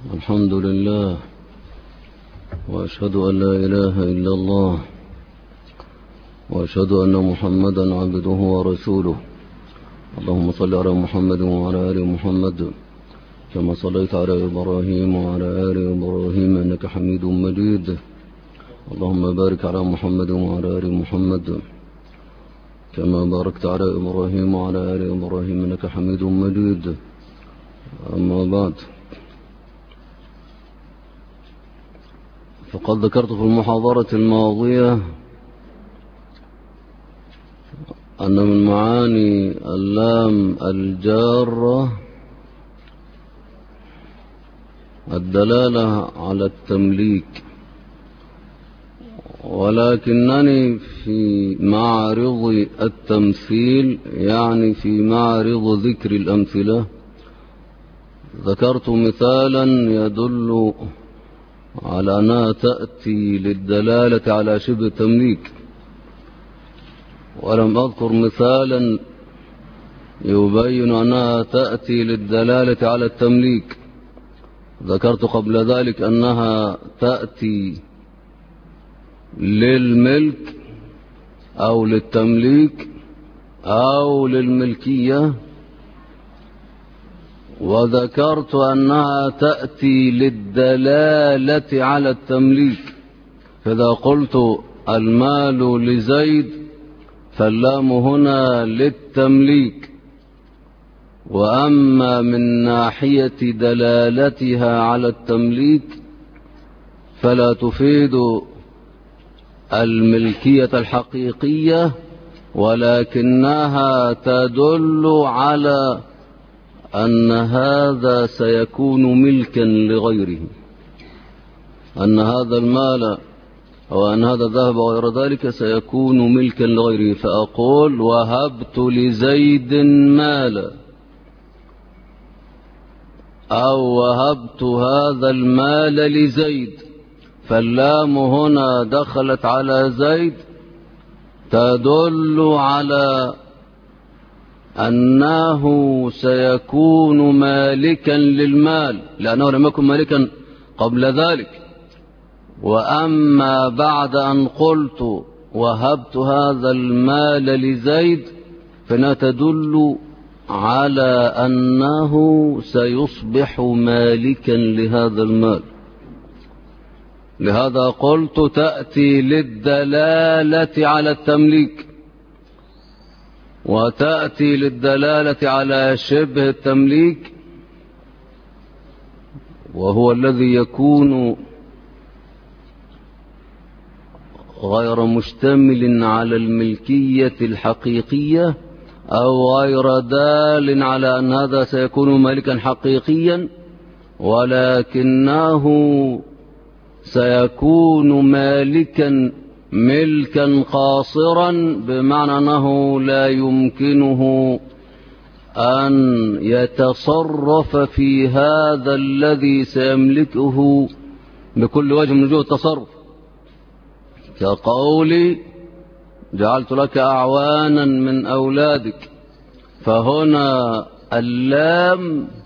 الحمد لله، وأشهد أن لا إله إلا الله، وأشهد أن محمدا عبده ورسوله. اللهم صل على محمد وعلى آل محمد كما صليت على إبراهيم وعلى آل إبراهيم إنك حميد مجيد. اللهم بارك على محمد وعلى آل محمد كما باركت على إبراهيم وعلى آل إبراهيم إنك حميد مجيد. أما بعد، فقد ذكرت في المحاضرة الماضية أن من معاني اللام الجارة الدلالة على التمليك، ولكنني في معرض التمثيل، يعني في معرض ذكر الأمثلة، ذكرت مثالا يدل على أنها تأتي للدلالة على شبه التمليك، ولم أذكر مثالا يبين أنها تأتي للدلالة على التمليك. ذكرت قبل ذلك أنها تأتي للملك أو للتمليك أو للملكية، وذكرت أنها تأتي للدلالة على التمليك. فإذا قلت المال لزيد فاللام هنا للتمليك، وأما من ناحية دلالتها على التمليك فلا تفيد الملكية الحقيقية، ولكنها تدل على أن هذا سيكون ملكا لغيره، أن هذا المال أو أن هذا الذهب وغير ذلك سيكون ملكا لغيره. فأقول وهبت لزيد مالا، أو وهبت هذا المال لزيد، فاللام هنا دخلت على زيد تدل على أنه سيكون مالكا للمال، لأنه لم يكن مالكا قبل ذلك. وأما بعد أن قلت وهبت هذا المال لزيد فإنها تدل على أنه سيصبح مالكا لهذا المال. لهذا قلت تأتي للدلالة على التمليك، وتأتي للدلالة على شبه التمليك، وهو الذي يكون غير مشتمل على الملكية الحقيقية، أو غير دال على أن هذا سيكون مالكا حقيقيا، ولكنه سيكون مالكا ملكا قاصرا، بمعنى أنه لا يمكنه أن يتصرف في هذا الذي سيملكه بكل وجه من وجوه التصرف، كقولي جعلت لك أعوانا من أولادك. فهنا اللام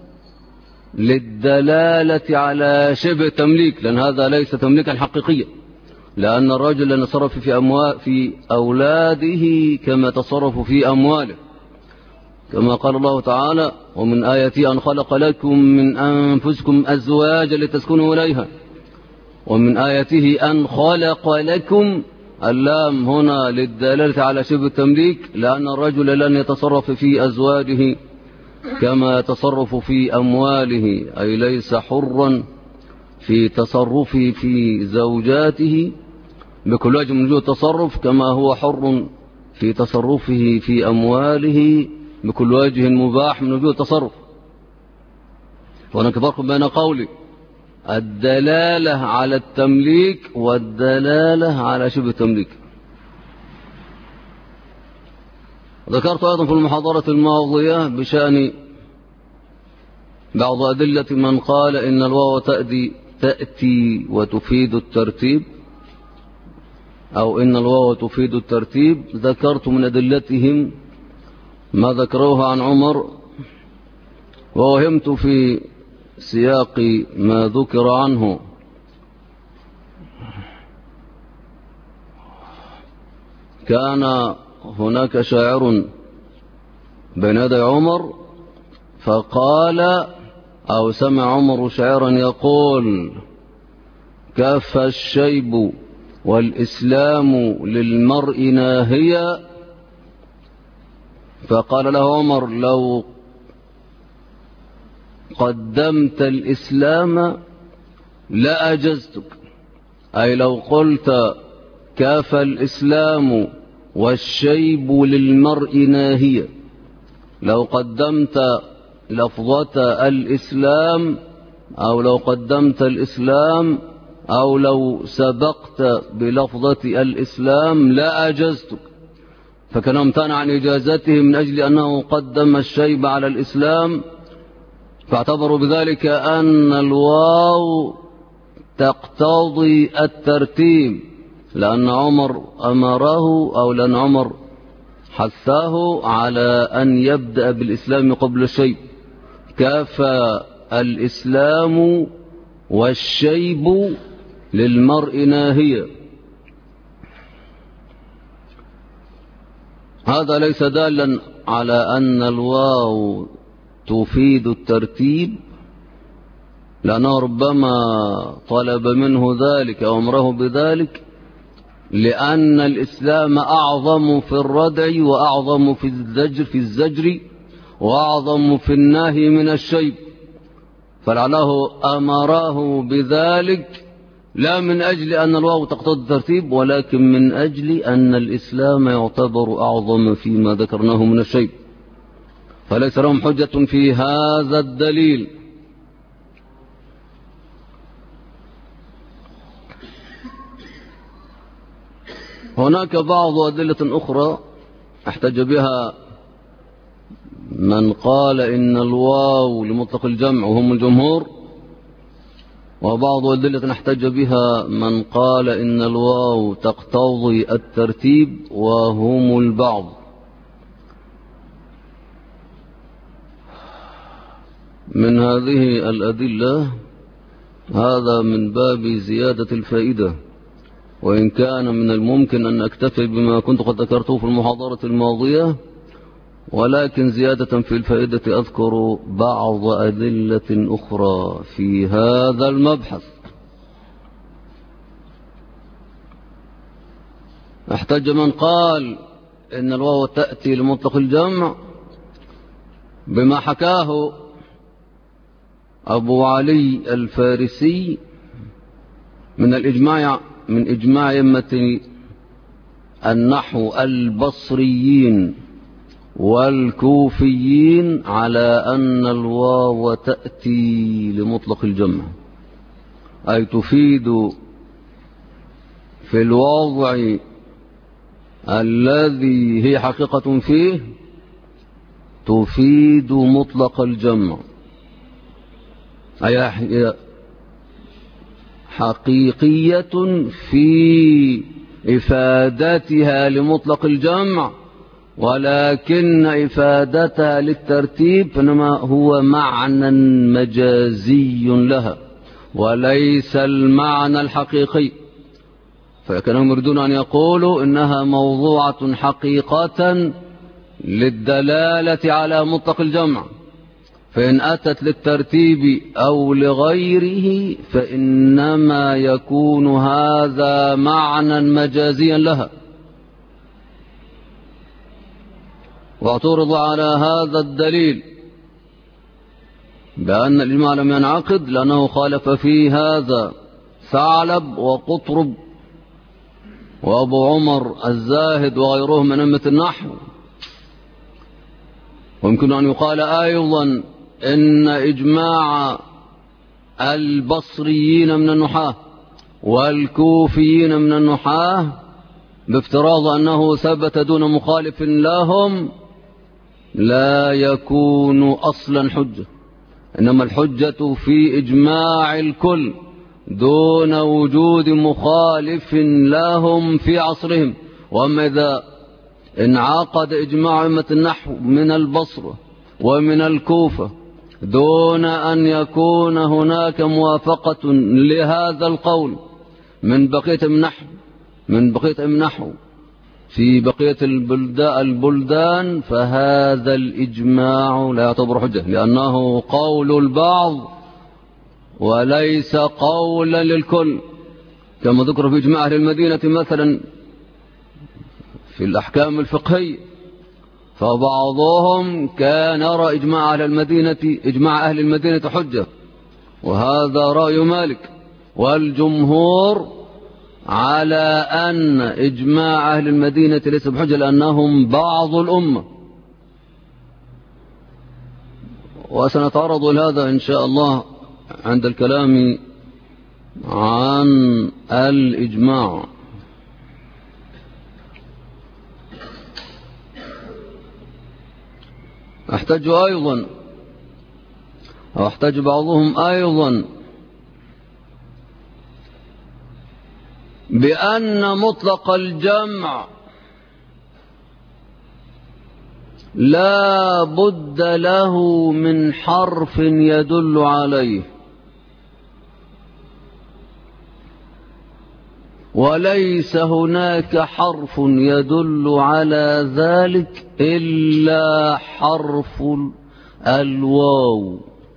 للدلالة على شبه تمليك، لأن هذا ليس تمليكا حقيقيا، لأن الرجل لن يتصرف في أولاده كما تصرف في أمواله، كما قال الله تعالى ومن آياته أن خلق لكم من أنفسكم أزواجا لتسكنوا إليها، ومن آياته أن خلق لكم، اللام هنا للدلالة على شبه التمليك، لأن الرجل لن يتصرف في أزواجه كما يتصرف في أمواله، أي ليس حرا في تصرفه في زوجاته بكل وجه من وجوه التصرف، كما هو حر في تصرفه في أمواله بكل وجه مباح من وجوه التصرف. هناك فرق بين قولي الدلالة على التمليك والدلالة على شبه التمليك. ذكرت أيضا في المحاضرة الماضية بشأن بعض أدلة من قال إن الواو تأتي وتفيد الترتيب، أو إن الواو تفيد الترتيب. ذكرت من أدلتهم ما ذكروها عن عمر، ووهمت في سياق ما ذكر عنه. كان هناك شاعر بين يدي عمر فقال أو سمع عمر شاعرا يقول: كف الشيب والإسلام للمرء ناهيا. فقال له عمر: لو قدمت الإسلام لأجزتك، أي لو قلت كاف الإسلام والشيب للمرء ناهية، لو قدمت لفظة الإسلام أو لو قدمت الإسلام أو لو سبقت بلفظة الإسلام لأجزتك. فكان امتنع عن إجازته من أجل أنه قدم الشيب على الإسلام، فاعتبروا بذلك أن الواو تقتضي الترتيب، لأن عمر أمره أو لأن عمر حثاه على أن يبدأ بالإسلام قبل الشيب. كافى الإسلام والشيب للمرء ناهية. هذا ليس دالا على أن الواو تفيد الترتيب، لأنه ربما طلب منه ذلك أو أمره بذلك لأن الإسلام أعظم في الردع وأعظم في الزجر وأعظم في النهي من الشيب، فلعله أمره بذلك لا من أجل أن الواو تقتضي الترتيب، ولكن من أجل أن الإسلام يعتبر أعظم فيما ذكرناه من الشيب، فليس لهم حجة في هذا الدليل. هناك بعض أدلة أخرى احتج بها من قال إن الواو لمطلق الجمع وهم الجمهور، وبعض أدلة احتج بها من قال إن الواو تقتضي الترتيب وهم البعض. من هذه الأدلة هذا من باب زيادة الفائدة، وإن كان من الممكن أن أكتفي بما كنت قد ذكرته في المحاضرة الماضية، ولكن زيادة في الفائدة أذكر بعض أدلة أخرى في هذا المبحث. احتج من قال إن الواو تأتي لمطلق الجمع بما حكاه أبو علي الفارسي من إجماع أئمة النحو البصريين والكوفيين على أن الواو تأتي لمطلق الجمع، أي تفيد في الوضع الذي هي حقيقة فيه تفيد مطلق الجمع، أي حقيقية في إفادتها لمطلق الجمع، ولكن إفادتها للترتيب إنما هو معنى مجازي لها وليس المعنى الحقيقي. فكانوا يريدون أن يقولوا إنها موضوعة حقيقة للدلالة على مطلق الجمع، فإن أتت للترتيب أو لغيره فإنما يكون هذا معنى مجازيا لها. واعترض على هذا الدليل بأن الإجماع لم ينعقد لأنه خالف فيه هذا ثعلب وقطرب وأبو عمر الزاهد وغيرهم من أئمة النحو. ويمكن أن يقال أيضا إن إجماع البصريين من النحاة والكوفيين من النحاة بافتراض أنه ثبت دون مخالف لهم لا يكون أصلا حجة، إنما الحجة في إجماع الكل دون وجود مخالف لهم في عصرهم. وأما إذا انعقد إجماع أئمة النحو من البصرة ومن الكوفة دون أن يكون هناك موافقة لهذا القول من بقية النحو في بقية البلدان، فهذا الإجماع لا يعتبر حجة، لأنه قول البعض وليس قولا للكل، كما ذكر في إجماع أهل المدينة مثلا في الأحكام الفقهية، فبعضهم كان يرى إجماع أهل المدينة حجة، وهذا رأي مالك، والجمهور على أن إجماع أهل المدينة ليس بحجة لأنهم بعض الأمة. وسنتعرض لهذا إن شاء الله عند الكلام عن الإجماع. احتج بعضهم أيضا بأن مطلق الجمع لا بد له من حرف يدل عليه، وليس هناك حرف يدل على ذلك إلا حرف الواو،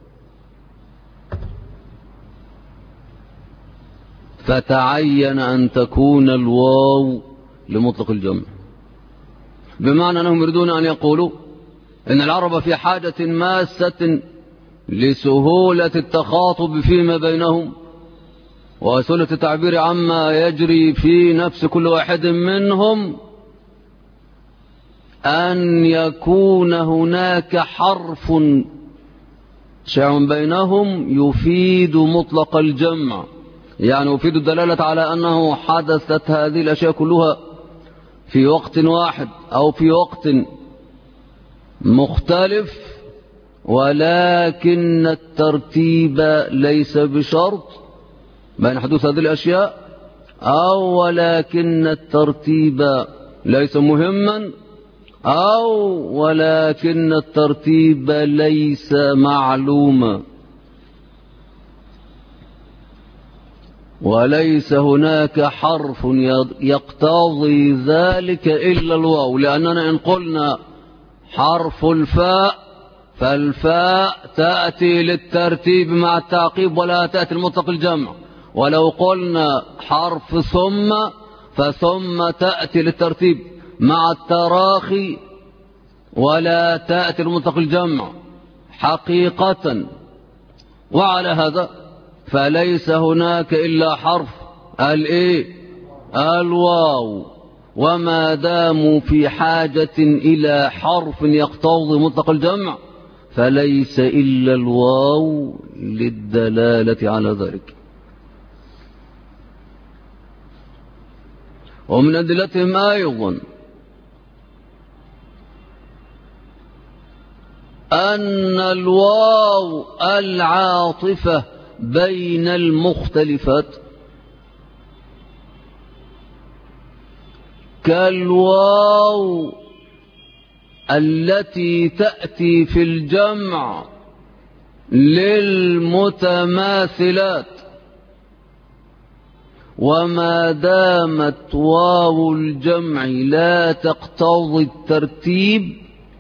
فتعين أن تكون الواو لمطلق الجمع، بمعنى أنهم يريدون أن يقولوا إن العرب في حاجة ماسة لسهولة التخاطب فيما بينهم وسهولة التعبير عما يجري في نفس كل واحد منهم، أن يكون هناك حرف شيء بينهم يفيد مطلق الجمع، يعني يفيد الدلالة على أنه حدثت هذه الأشياء كلها في وقت واحد أو في وقت مختلف، ولكن الترتيب ليس بشرط بين حدوث هذه الأشياء، أو ولكن الترتيب ليس مهما، أو ولكن الترتيب ليس معلوما، وليس هناك حرف يقتضي ذلك إلا الواو، لأننا إن قلنا حرف الفاء فالفاء تأتي للترتيب مع التعقيب ولا تأتي المطلق الجمع، ولو قلنا حرف ثم فثم تأتي للترتيب مع التراخي ولا تأتي المطلق الجمع حقيقة. وعلى هذا فليس هناك إلا حرف الواو، وما داموا في حاجة إلى حرف يقتضي مطلق الجمع فليس إلا الواو للدلالة على ذلك. ومن أدلتهم أيضا أن الواو العاطفة بين المختلفات كالواو التي تأتي في الجمع للمتماثلات، وما دامت واو الجمع لا تقتضي الترتيب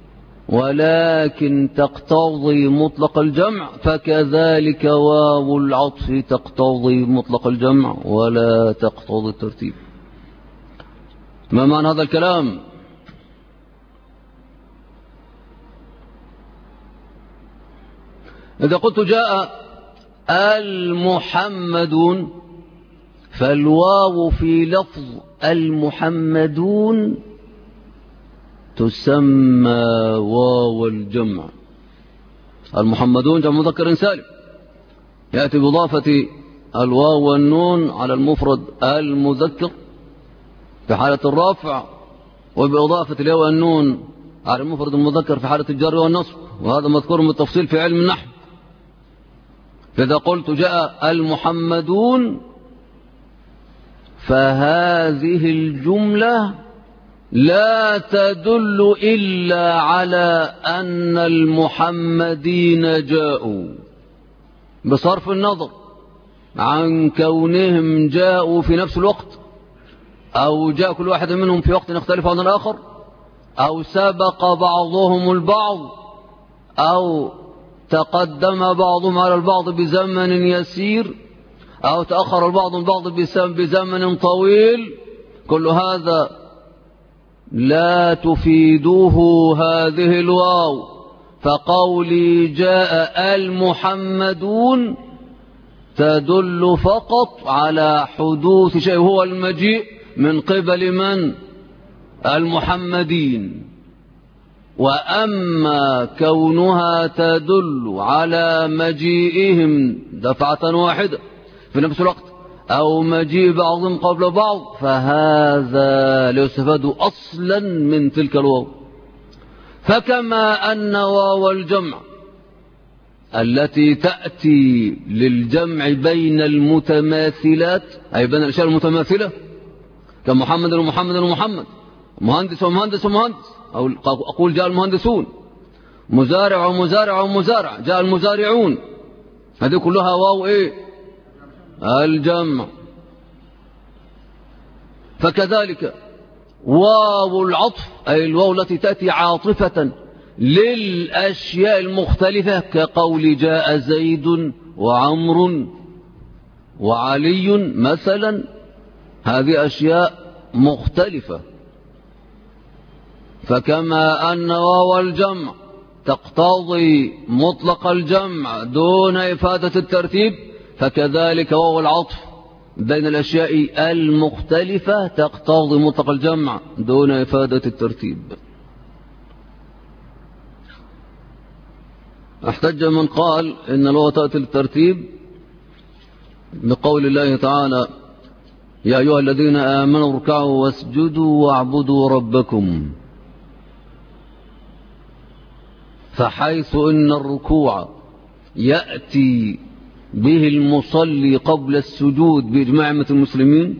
ولكن تقتضي مطلق الجمع، فكذلك واو العطف تقتضي مطلق الجمع ولا تقتضي الترتيب. ما معنى هذا الكلام؟ إذا قلت جاء المحمدون فالواو في لفظ المحمدون تسمى واو الجمع. المحمدون جمع مذكر سالم، يأتي بإضافة الواو والنون على المفرد المذكر في حالة الرفع، وبإضافة الياء والنون على المفرد المذكر في حالة الجر والنصب، وهذا مذكور بالتفصيل في علم النحو. فإذا قلت جاء المحمدون فهذه الجملة لا تدل إلا على أن المحمدين جاءوا، بصرف النظر عن كونهم جاءوا في نفس الوقت أو جاء كل واحد منهم في وقت يختلف عن الآخر، أو سبق بعضهم البعض، أو تقدم بعضهم على البعض بزمن يسير، أو تأخر البعض البعض بزمن طويل. كل هذا لا تفيده هذه الواو. فقولي جاء المحمدون تدل فقط على حدوث شيء هو المجيء من قبل من؟ المحمدين. وأما كونها تدل على مجيئهم دفعة واحدة في نفس الوقت أو مجيء بعضهم قبل بعض فهذا لا يستفاد أصلا من تلك الواو. فكما أن واو الجمع التي تأتي للجمع بين المتماثلات أي بين الأشياء المتماثلة كمحمد ومحمد ومحمد، مهندس ومهندس ومهندس، أو أقول جاء المهندسون، مزارع ومزارع ومزارع، جاء المزارعون، هذه كلها واو إيه؟ الجمع. فكذلك واو العطف أي الواو التي تأتي عاطفة للأشياء المختلفة كقول جاء زيد وعمر وعلي مثلا، هذه أشياء مختلفة. فكما أن واو الجمع تقتضي مطلق الجمع دون إفادة الترتيب، فكذلك واو العطف بين الأشياء المختلفة تقتضي مطلق الجمع دون إفادة الترتيب. احتج من قال إن الواو تأتي للترتيب بقول الله تعالى يا أيها الذين آمنوا اركعوا واسجدوا واعبدوا ربكم، فحيث إن الركوع يأتي به المصلي قبل السجود بإجماع أئمة المسلمين،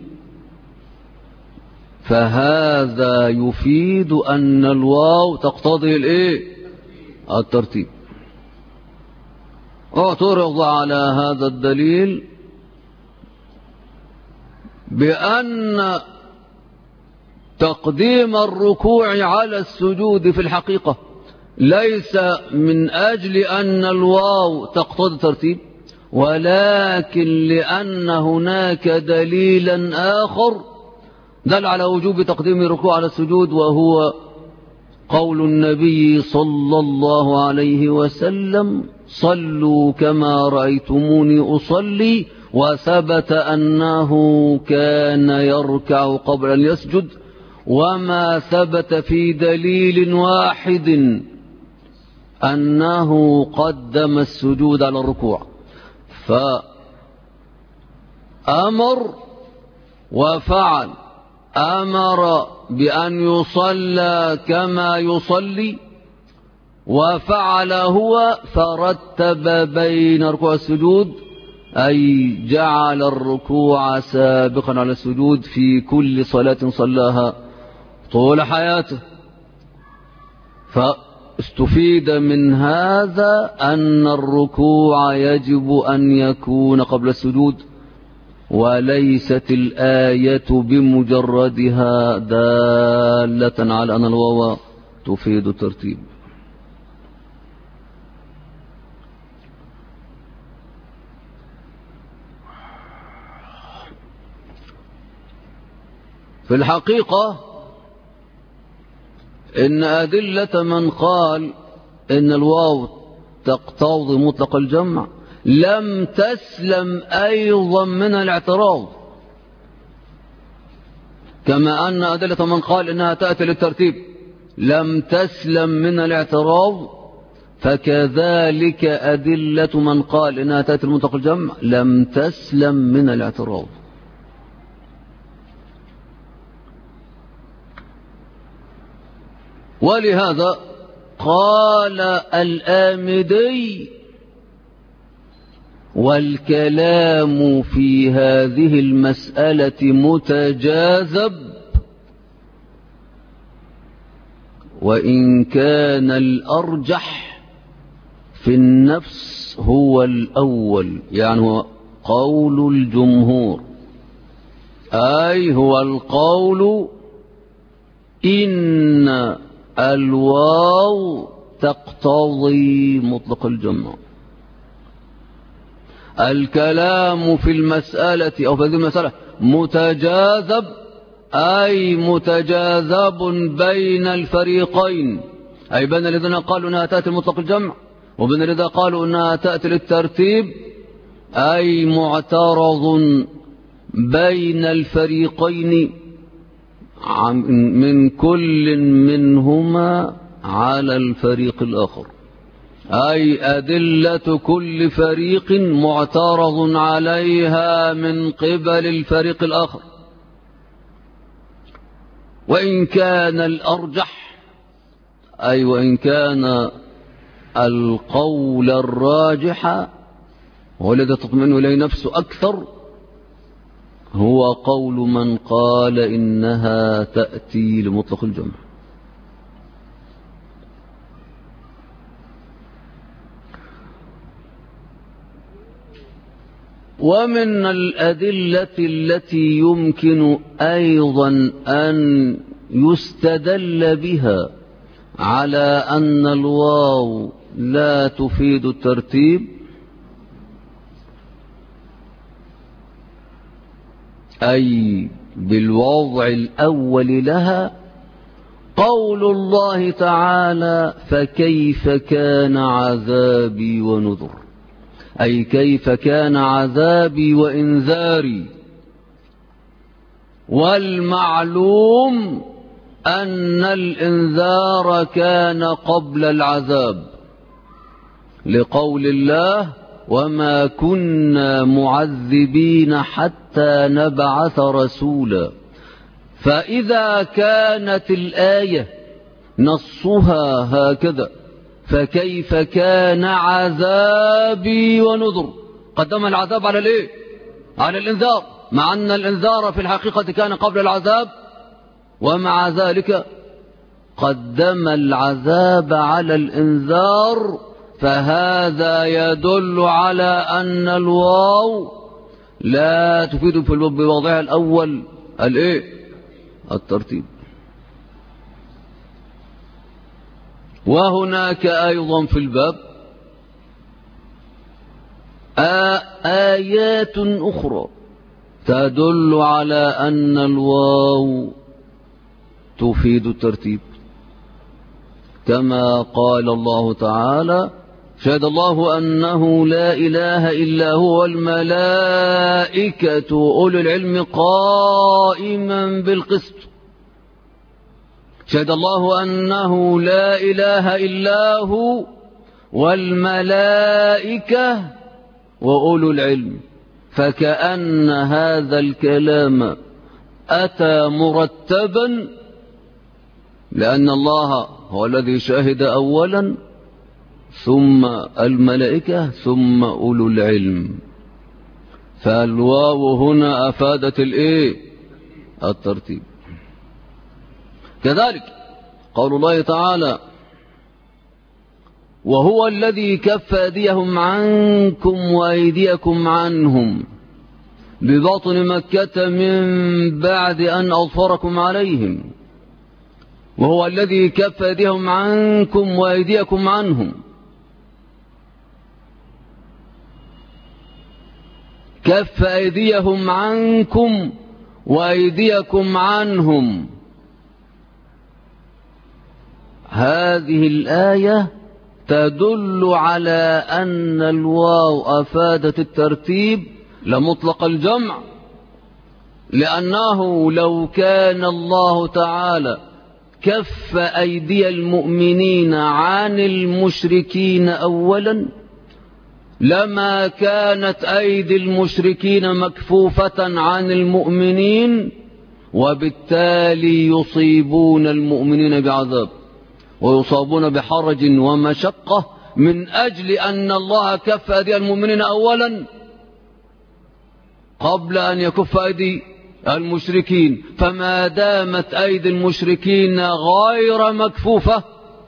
فهذا يفيد أن الواو تقتضي الترتيب. اعترض على هذا الدليل بأن تقديم الركوع على السجود في الحقيقة ليس من أجل أن الواو تقتضي الترتيب، ولكن لأن هناك دليلا آخر دل على وجوب تقديم الركوع على السجود، وهو قول النبي صلى الله عليه وسلم صلوا كما رأيتموني أصلي، وثبت أنه كان يركع قبل أن يسجد، وما ثبت في دليل واحد أنه قدم السجود على الركوع، فأمر وفعل. أمر بأن يصلى كما يصلي، وفعل هو فرتب بين الركوع والسجود، أي جعل الركوع سابقا على السجود في كل صلاة صلاها طول حياته. فاستفيد من هذا أن الركوع يجب أن يكون قبل السجود، وليست الآية بمجردها دالة على أن الواو تفيد الترتيب. في الحقيقة إن أدلة من قال إن الواو تقتضي مطلق الجمع لم تسلم أيضا من الاعتراض، كما أن أدلة من قال إنها تأتي للترتيب لم تسلم من الاعتراض، فكذلك أدلة من قال إنها تأتي لمطلق الجمع لم تسلم من الاعتراض. ولهذا قال الآمدي والكلام في هذه المسألة متجاذب، وإن كان الأرجح في النفس هو الأول، يعني هو قول الجمهور، أي هو القول إن الواو تقتضي مطلق الجمع. الكلام في المسألة أو في هذه المسألة متجاذب، أي متجاذب بين الفريقين، أي بين الذين قالوا أنها تأتي مطلق الجمع وبين الذين قالوا أنها تأتي للترتيب، أي معترض بين الفريقين من كل منهما على الفريق الآخر، أي أدلة كل فريق معترض عليها من قبل الفريق الآخر. وإن كان الأرجح، أي وإن كان القول الراجح هو الذي تطمئن إليه نفسه أكثر، هو قول من قال إنها تأتي لمطلق الجمع. ومن الأدلة التي يمكن أيضا أن يستدل بها على أن الواو لا تفيد الترتيب، أي بالوضع الأول لها، قول الله تعالى: فكيف كان عذابي ونذر، أي كيف كان عذابي وإنذاري. والمعلوم أن الإنذار كان قبل العذاب، لقول الله: وما كنا معذبين حتى نبعث رسولا. فإذا كانت الآية نصها هكذا، فكيف كان عذابي ونذر، قدم العذاب على الايه؟ على الإنذار، مع أن الإنذار في الحقيقة كان قبل العذاب، ومع ذلك قدم العذاب على الإنذار. فهذا يدل على أن الواو لا تفيد في بوضعها الأول الايه؟ الترتيب. وهناك أيضا في الباب آيات أخرى تدل على أن الواو تفيد الترتيب، كما قال الله تعالى: شهد الله أنه لا إله إلا هو والملائكة أولو العلم قائما بالقسط. شهد الله أنه لا إله إلا هو والملائكة وأولو العلم، فكأن هذا الكلام أتى مرتبا، لأن الله هو الذي شهد أولا، ثم الملائكة، ثم أولو العلم. فالواو هنا أفادت الايه؟ الترتيب. كذلك قول الله تعالى: وهو الذي كف أيديهم عنكم وأيديكم عنهم ببطن مكة من بعد أن أظفركم عليهم. وهو الذي كف أيديهم عنكم وأيديكم عنهم، كف أيديهم عنكم وأيديكم عنهم. هذه الآية تدل على أن الواو أفادت الترتيب لمطلق الجمع، لأنه لو كان الله تعالى كف أيدي المؤمنين عن المشركين أولا، لما كانت أيدي المشركين مكفوفة عن المؤمنين، وبالتالي يصيبون المؤمنين بعذاب ويصابون بحرج ومشقة من أجل أن الله كف أيدي المؤمنين أولا قبل أن يكف أيدي المشركين، فما دامت أيدي المشركين غير مكفوفة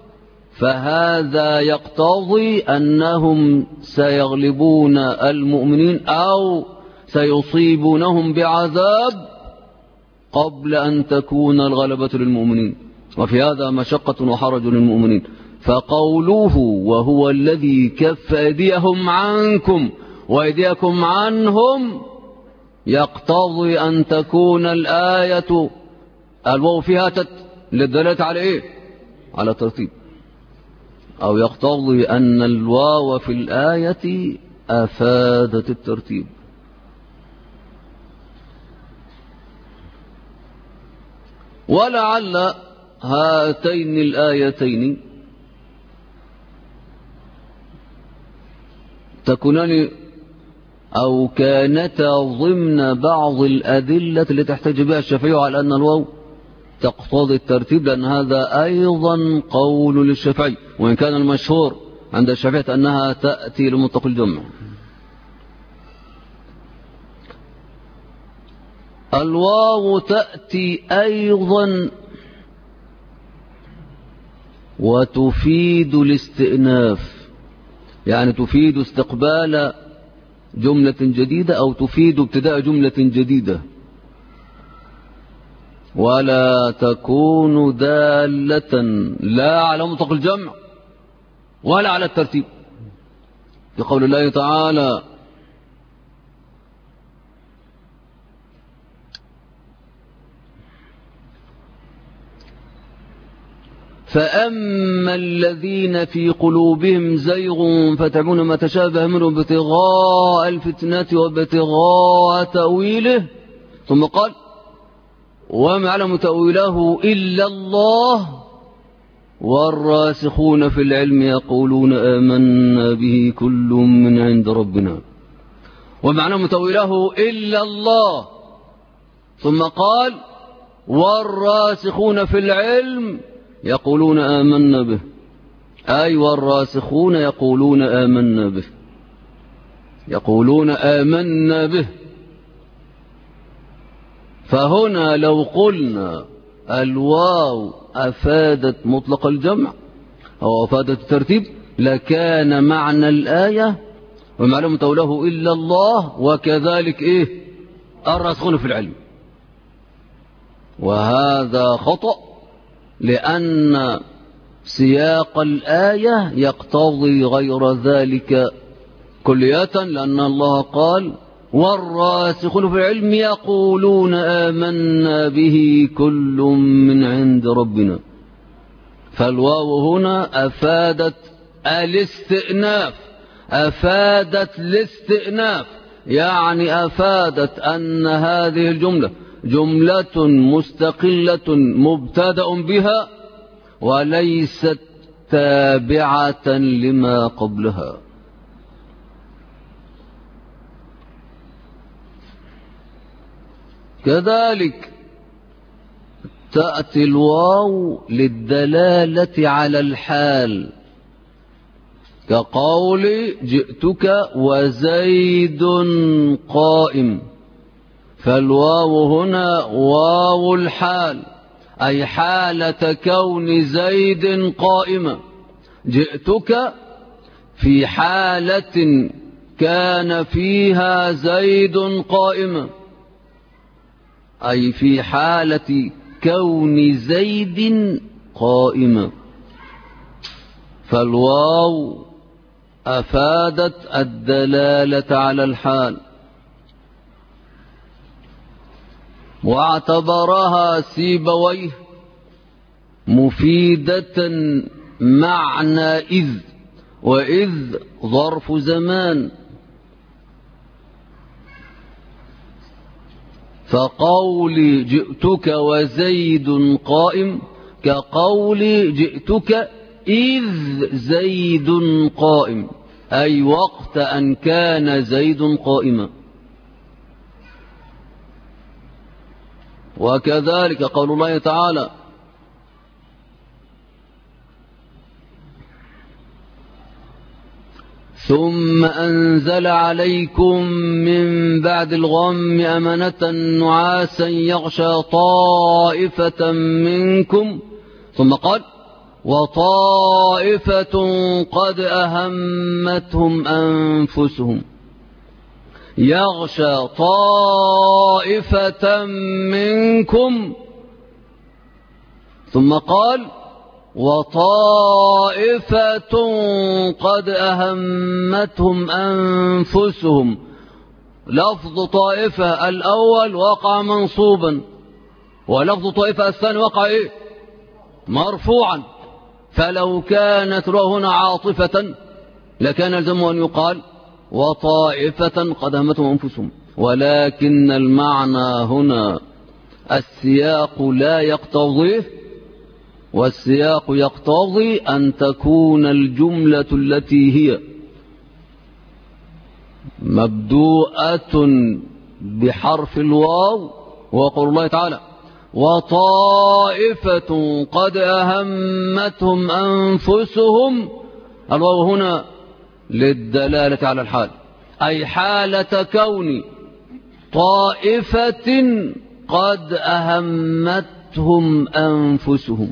فهذا يقتضي أنهم سيغلبون المؤمنين أو سيصيبونهم بعذاب قبل أن تكون الغلبة للمؤمنين، وفي هذا مشقة وحرج للمؤمنين. فقوله وهو الذي كف أيديهم عنكم وأيديكم عنهم يقتضي أن تكون الآية الواو فيها للدلالة على إيه؟ على ترتيب، أو يقتضي أن الواو في الآية أفادت الترتيب. ولعل هاتين الآيتين تكونان أو كانتا ضمن بعض الأدلة التي تحتج بها الشافعي على أن الواو تقتضي الترتيب، لأن هذا أيضا قول للشافعي، وإن كان المشهور عند الشافعية أنها تأتي لمطلق الجمع. الواو تأتي أيضا وتفيد الاستئناف، يعني تفيد استقبال جملة جديدة أو تفيد ابتداء جملة جديدة، ولا تكون دالة لا على مطلق الجمع ولا على الترتيب، لقول الله تعالى فأما الذين في قلوبهم زيغ فتعبون ما تشابه منه ابتغاء الفتنة وابتغاء تأويله، ثم قال وما يعلم تأويله إلا الله والراسخون في العلم يقولون آمنا به كل من عند ربنا. وما يعلم تأويله إلا الله، ثم قال والراسخون في العلم يقولون آمنا به، أي والراسخون يقولون آمنا به، يقولون آمنا به. فهنا لو قلنا الواو أفادت مطلق الجمع أو أفادت الترتيب لكان معنى الآية ومعلوم تأويله إلا الله وكذلك إيه الراسخون في العلم، وهذا خطأ، لأن سياق الآية يقتضي غير ذلك كلية، لأن الله قال والراسخون في العلم يقولون آمنا به كل من عند ربنا. فالواو هنا أفادت الاستئناف، أفادت الاستئناف، يعني أفادت أن هذه الجملة جملة مستقلة مبتدأ بها وليست تابعة لما قبلها. كذلك تأتي الواو للدلالة على الحال، كقول جئتك وزيد قائم، فالواو هنا واو الحال، أي حالة كون زيد قائما. جئتك في حالة كان فيها زيد قائما، أي في حالة كون زيد قائما. فالواو أفادت الدلالة على الحال، واعتبرها سيبويه مفيدة معنى إذ، وإذ ظرف زمان، فقول جئتك وزيد قائم كقول جئتك إذ زيد قائم، أي وقت أن كان زيد قائما. وكذلك قول الله تعالى ثم أنزل عليكم من بعد الغم أمنة نعاسا يغشى طائفة منكم ثم قال وطائفة قد أهمتهم أنفسهم يغشى طائفة منكم ثم قال وطائفة قد أهمتهم أنفسهم. لفظ طائفة الأول وقع منصوبا، ولفظ طائفة الثاني وقع إيه؟ مرفوعا. فلو كانت هنا عاطفة لكان يلزمه أن يقال وطائفة قد أهمتهم أنفسهم، ولكن المعنى هنا السياق لا يقتضيه، والسياق يقتضي أن تكون الجملة التي هي مبدوءة بحرف الواو، وقول الله تعالى وطائفة قد أهمتهم أنفسهم، الواو هنا للدلالة على الحال، أي حالة كون طائفة قد أهمتهم أنفسهم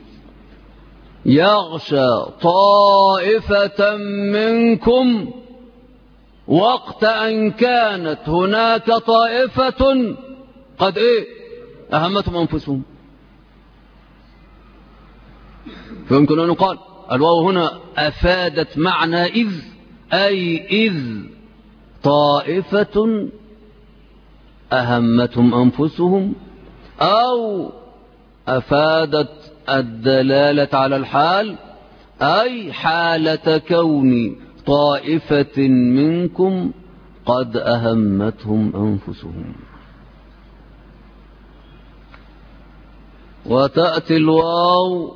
يغشى طائفة منكم وقت أن كانت هناك طائفة قد إيه أهمتهم أنفسهم. فيمكن أن يقال الواو هنا أفادت معنى إذ، أي إذ طائفة أهمتهم أنفسهم، أو أفادت الدلالة على الحال، أي حالة كون طائفة منكم قد أهمتهم أنفسهم. وتأتي الواو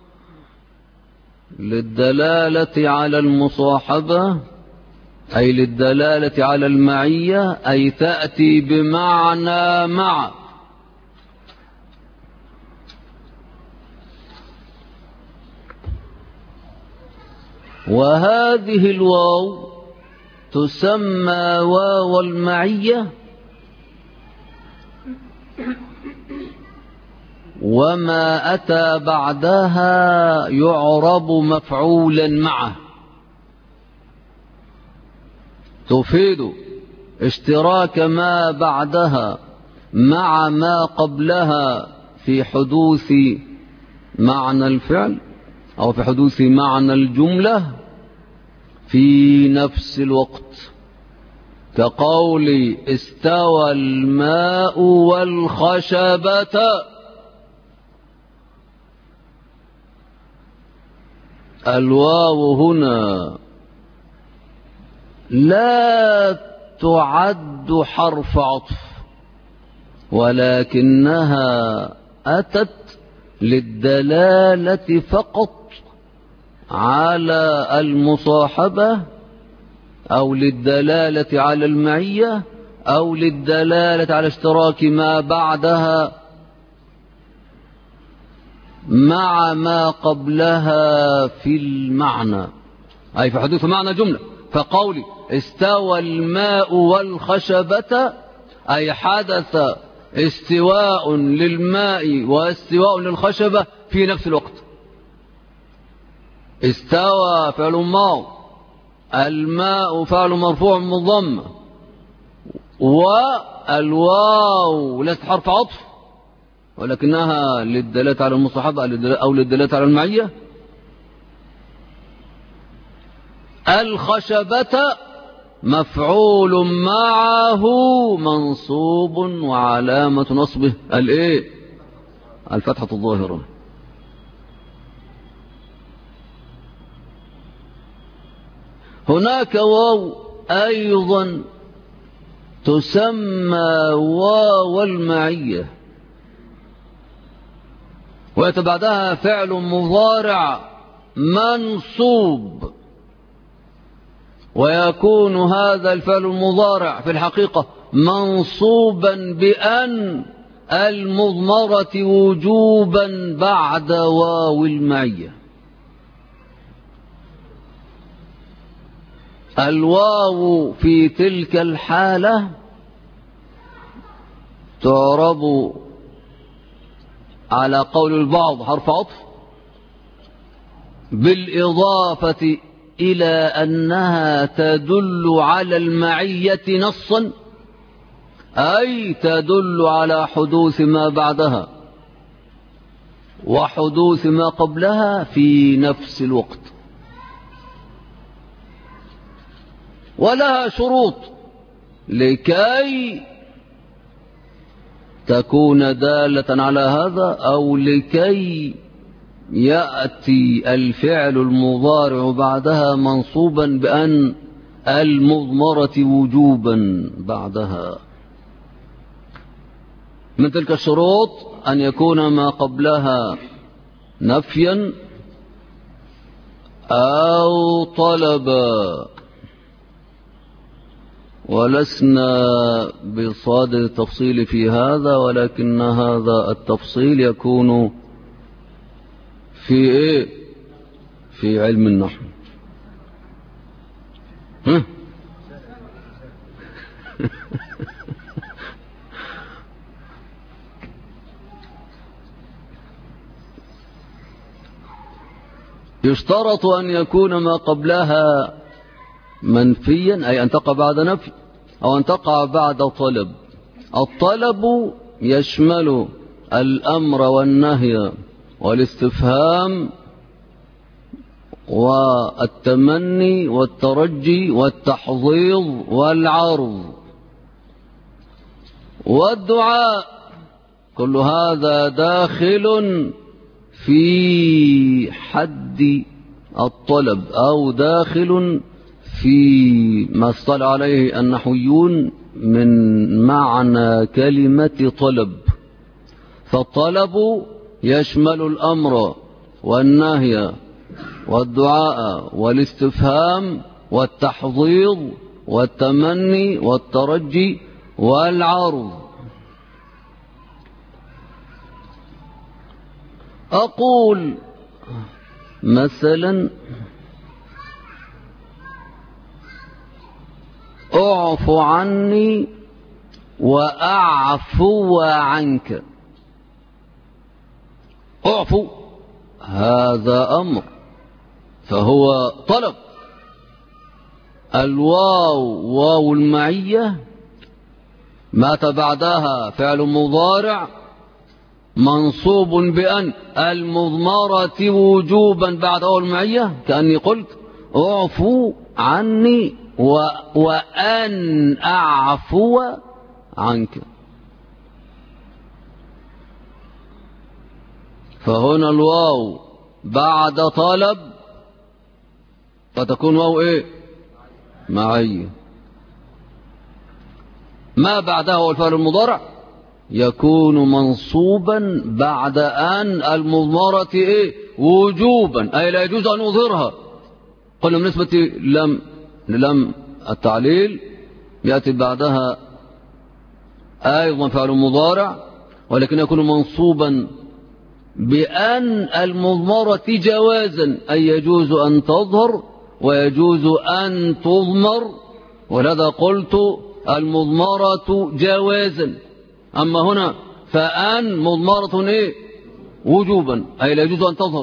للدلالة على المصاحبة، أي للدلالة على المعية، أي تأتي بمعنى مع. وهذه الواو تسمى واو المعية، وما أتى بعدها يعرب مفعولا معه، تفيد اشتراك ما بعدها مع ما قبلها في حدوث معنى الفعل أو في حدوث معنى الجملة في نفس الوقت، كقول استوى الماء والخشبة. الواو هنا لا تعد حرف عطف، ولكنها أتت للدلالة فقط على المصاحبة، أو للدلالة على المعية، أو للدلالة على اشتراك ما بعدها مع ما قبلها في المعنى، أي في حدوث معنى جملة. فقولي استوى الماء والخشبة أي حدث استواء للماء واستواء للخشبة في نفس الوقت. استوى فعل ماض، الماء فعل مرفوع بالضمة، والواو ليست حرف عطف ولكنها للدلالة على المصاحبة أو للدلالة على المعية. الخشبة مفعول معه منصوب وعلامة نصبه الايه؟ الفتحة الظاهرة. هناك واو أيضا تسمى واو المعية، ويأتي بعدها فعل مضارع منصوب، ويكون هذا الفعل المضارع في الحقيقة منصوبا بأن المضمرة وجوبا بعد واو المعية. الواو في تلك الحالة تعرب على قول البعض حرف عطف بالإضافة إلى أنها تدل على المعية نصا، أي تدل على حدوث ما بعدها وحدوث ما قبلها في نفس الوقت. ولها شروط لكي تكون دالة على هذا، أو لكي يأتي الفعل المضارع بعدها منصوبا بأن المضمرة وجوبا بعدها. من تلك الشروط أن يكون ما قبلها نفيا أو طلبا، ولسنا بصدد التفصيل في هذا، ولكن هذا التفصيل يكون في إيه؟ في علم النحو. يشترط أن يكون ما قبلها منفيا، أي أن تقع بعد نفي أو أن تقع بعد طلب. الطلب يشمل الأمر والنهي والاستفهام والتمني والترجي والتحضيض والعرض والدعاء، كل هذا داخل في حد الطلب أو داخل في ما اصطلح عليه النحويون من معنى كلمة طلب. فالطلب يشمل الأمر والنهي والدعاء والاستفهام والتحضيض والتمني والترجي والعرض. أقول مثلا اعف عني وأعفو عنك. اعفو هذا أمر فهو طلب. الواو واو المعية مات بعدها فعل مضارع منصوب بأن المضمرة وجوبا بعد واو المعية، كأني قلت اعفو عني وأن أعفو عنك. فهنا الواو بعد طلب فتكون واو ايه؟ معية. ما بعدها هو الفعل المضارع يكون منصوبا بعد أن المضمرة ايه؟ وجوبا، أي لا يجوز أن أظهرها. قلنا بالنسبة لم التعليل يأتي بعدها أيضا فعل مضارع، ولكن يكون منصوبا بأن المضمرة جوازا، أي يجوز أن تظهر ويجوز أن تضمر، ولذا قلت المضمرة جوازا. أما هنا فأن مضمرة إيه؟ وجوبا، أي لا يجوز أن تظهر.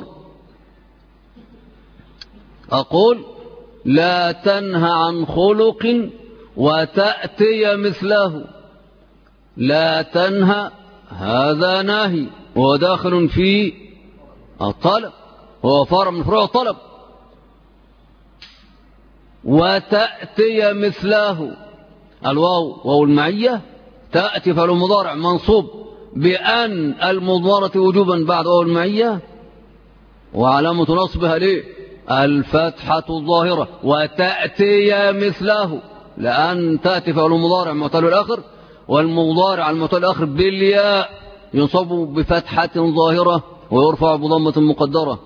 أقول لا تنهى عن خلق وتأتي مثله. لا تنهى هذا ناهي وداخل في الطلب، هو فرع من فروع الطلب. وتأتي مثله الواو واو المعية تأتي فعل مضارع منصوب بأن المضمرة وجوبا بعد واو المعية، وعلامة نصبها ليه؟ الفتحة الظاهرة. وتأتي مثله لأن تأتي فعل مضارع معتل الآخر، والمضارع المعتل الآخر بالياء ينصب بفتحة ظاهرة ويرفع بضمة مقدرة.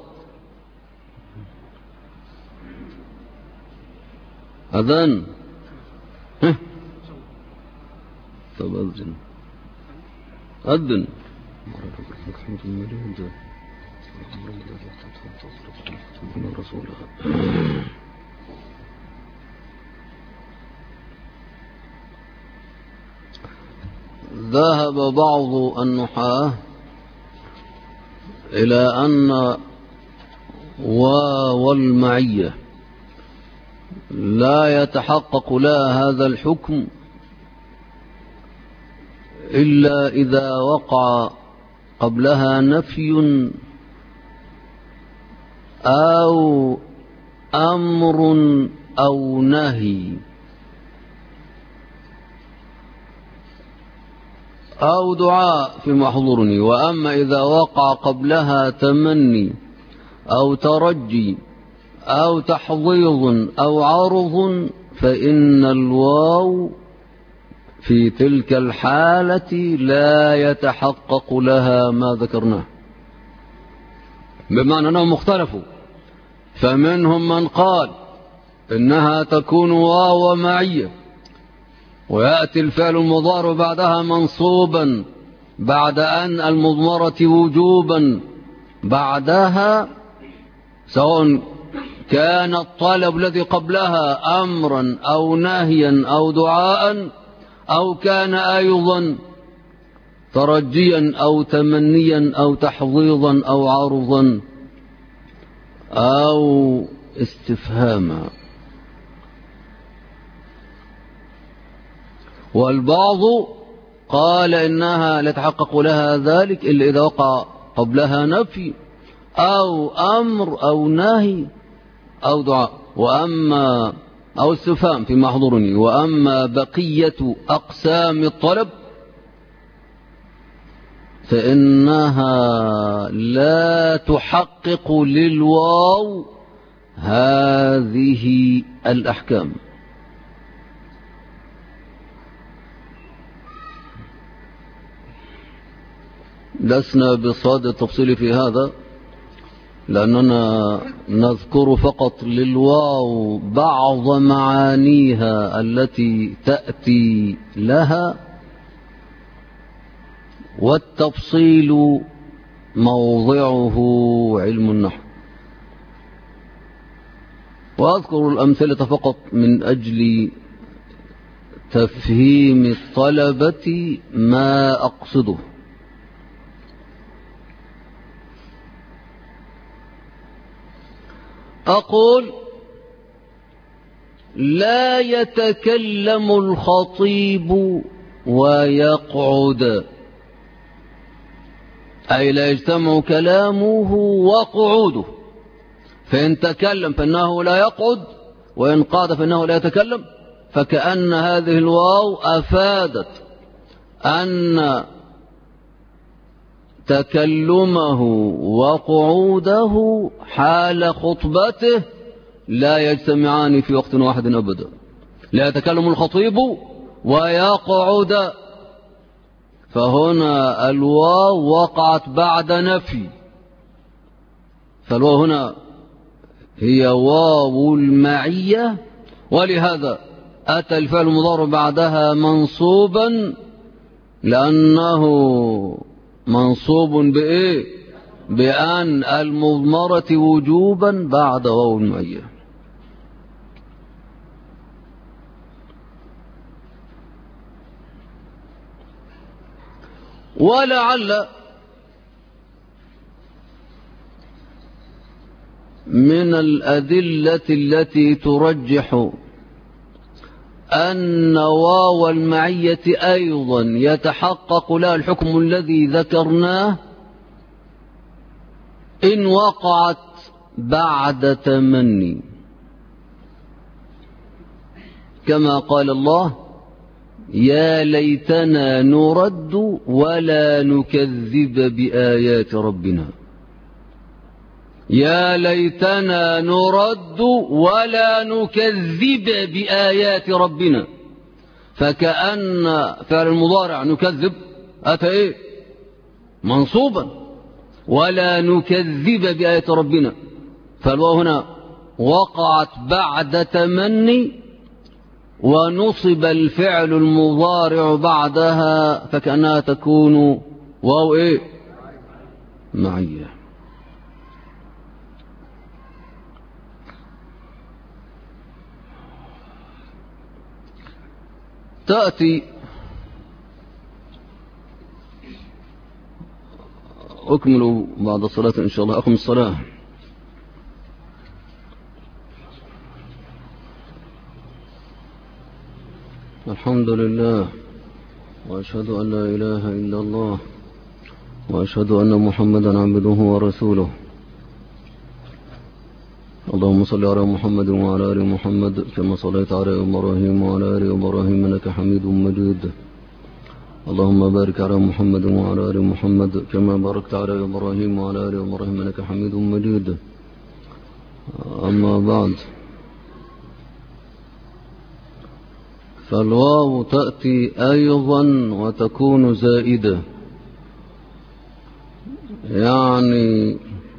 أذن طب أذن أذن ذهب بعض النحاة إلى أن واو المعية لا يتحقق لها هذا الحكم إلا إذا وقع قبلها نفي أو أمر أو نهي أو دعاء في محظورني. وأما إذا وقع قبلها تمني أو ترجي أو تحضيض أو عرض فإن الواو في تلك الحالة لا يتحقق لها ما ذكرناه، بمعنى أنهم مختلفوا. فمنهم من قال إنها تكون واو معية ويأتي الفعل المضارع بعدها منصوبا بعد أن المضمرة وجوبا بعدها، سواء كان الطلب الذي قبلها أمرا أو نهيا أو دعاء، أو كان أيضا ترجيا أو تمنيا أو تحضيضا أو عرضا أو استفهاما. والبعض قال إنها لا يتحقق لها ذلك إلا إذا وقع قبلها نفي أو أمر أو نهي أو دعاء أو استفهام في محظورني. وأما بقية أقسام الطلب فإنها لا تحقق للواو هذه الأحكام. لسنا بصدد التفصيل في هذا، لأننا نذكر فقط للواو بعض معانيها التي تأتي لها، والتفصيل موضعه علم النحو. وأذكر الأمثلة فقط من أجل تفهيم الطلبة ما أقصده. أقول لا يتكلم الخطيب ويقعد، أي لا يجتمع كلامه وقعوده. فإن تكلم فإنه لا يقعد، وإن قعد فإنه لا يتكلم. فكأن هذه الواو أفادت أن تكلمه وقعوده حال خطبته لا يجتمعان في وقت واحد أبدا. لا يتكلم الخطيب ويقعد، فهنا الواو وقعت بعد نفي، فالواو هنا هي واو المعية، ولهذا أتى الفعل المضارع بعدها منصوبا، لأنه منصوب بإيه؟ بأن المضمرة وجوبا بعد واو المعية. ولعل من الأدلة التي ترجح أن واو المعية أيضا يتحقق لها الحكم الذي ذكرناه إن وقعت بعد تمني، كما قال الله: يا ليتنا نرد ولا نكذب بآيات ربنا. يا ليتنا نرد ولا نكذب بآيات ربنا. فكأن فعل المضارع نكذب أتى إيه؟ منصوبا، ولا نكذب بآيات ربنا، فالواو هنا وقعت بعد تمني ونصب الفعل المضارع بعدها، فكأنها تكون واو إيه؟ معية. تأتي أكمل بعد الصلاة إن شاء الله. أقم الصلاة. الحمد لله، وأشهد أن لا إله إلا الله، وأشهد أن محمدا عبده ورسوله. اللهم صل على محمد وعلى آل محمد كما صليت على إبراهيم وعلى آل إبراهيم إنك حميد مجيد. اللهم بارك على محمد وعلى آل محمد كما باركت على إبراهيم وعلى آل إبراهيم إنك حميد مجيد. أما بعد، فالواو تأتي أيضا وتكون زائدة، يعني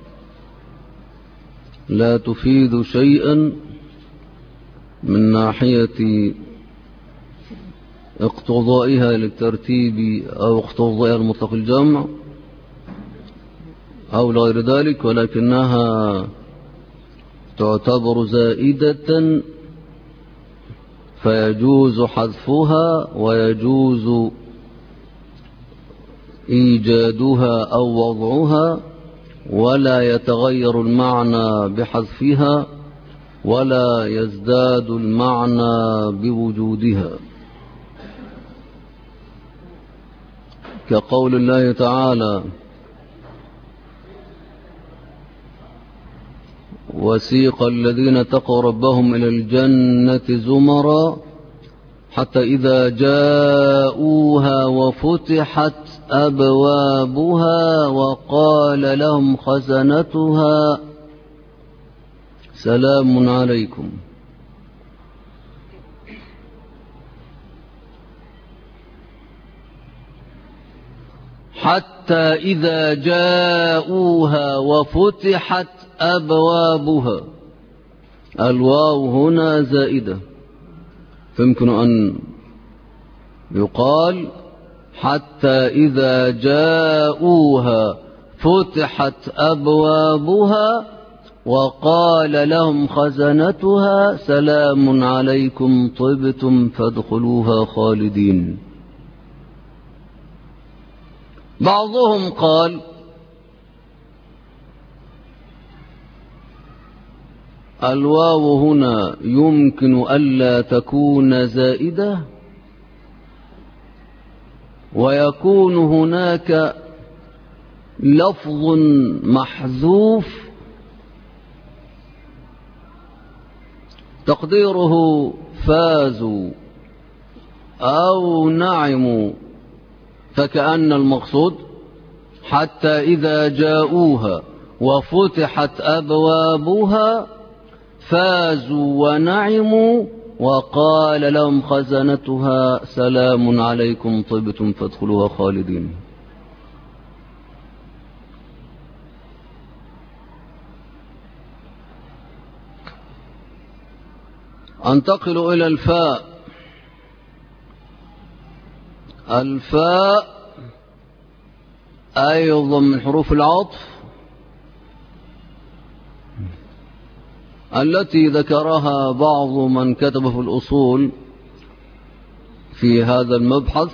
لا تفيد شيئا من ناحية اقتضائها للترتيب أو اقتضائها المطلق الجمع أو غير ذلك، ولكنها تعتبر زائدة فيجوز حذفها ويجوز إيجادها أو وضعها، ولا يتغير المعنى بحذفها ولا يزداد المعنى بوجودها، كقول الله تعالى: وسيق الذين اتقوا ربهم إلى الجنة زمرا حتى إذا جاءوها وفتحت أبوابها وقال لهم خزنتها سلام عليكم. حتى إذا جاءوها وفتحت أبوابها، الواو هنا زائدة، فيمكن أن يقال حتى إذا جاءوها فتحت أبوابها وقال لهم خزنتها سلام عليكم طبتم فادخلوها خالدين. بعضهم قال: الواو هنا يمكن ألا تكون زائدة، ويكون هناك لفظ محذوف تقديره فازوا أو نعموا، فكأن المقصود حتى إذا جاءوها وفتحت أبوابها فازوا ونعموا وقال لهم خزنتها سلام عليكم طبتم فادخلوها خالدين. أنتقل إلى الفاء. الفاء أيضا من حروف العطف التي ذكرها بعض من كتب في الأصول في هذا المبحث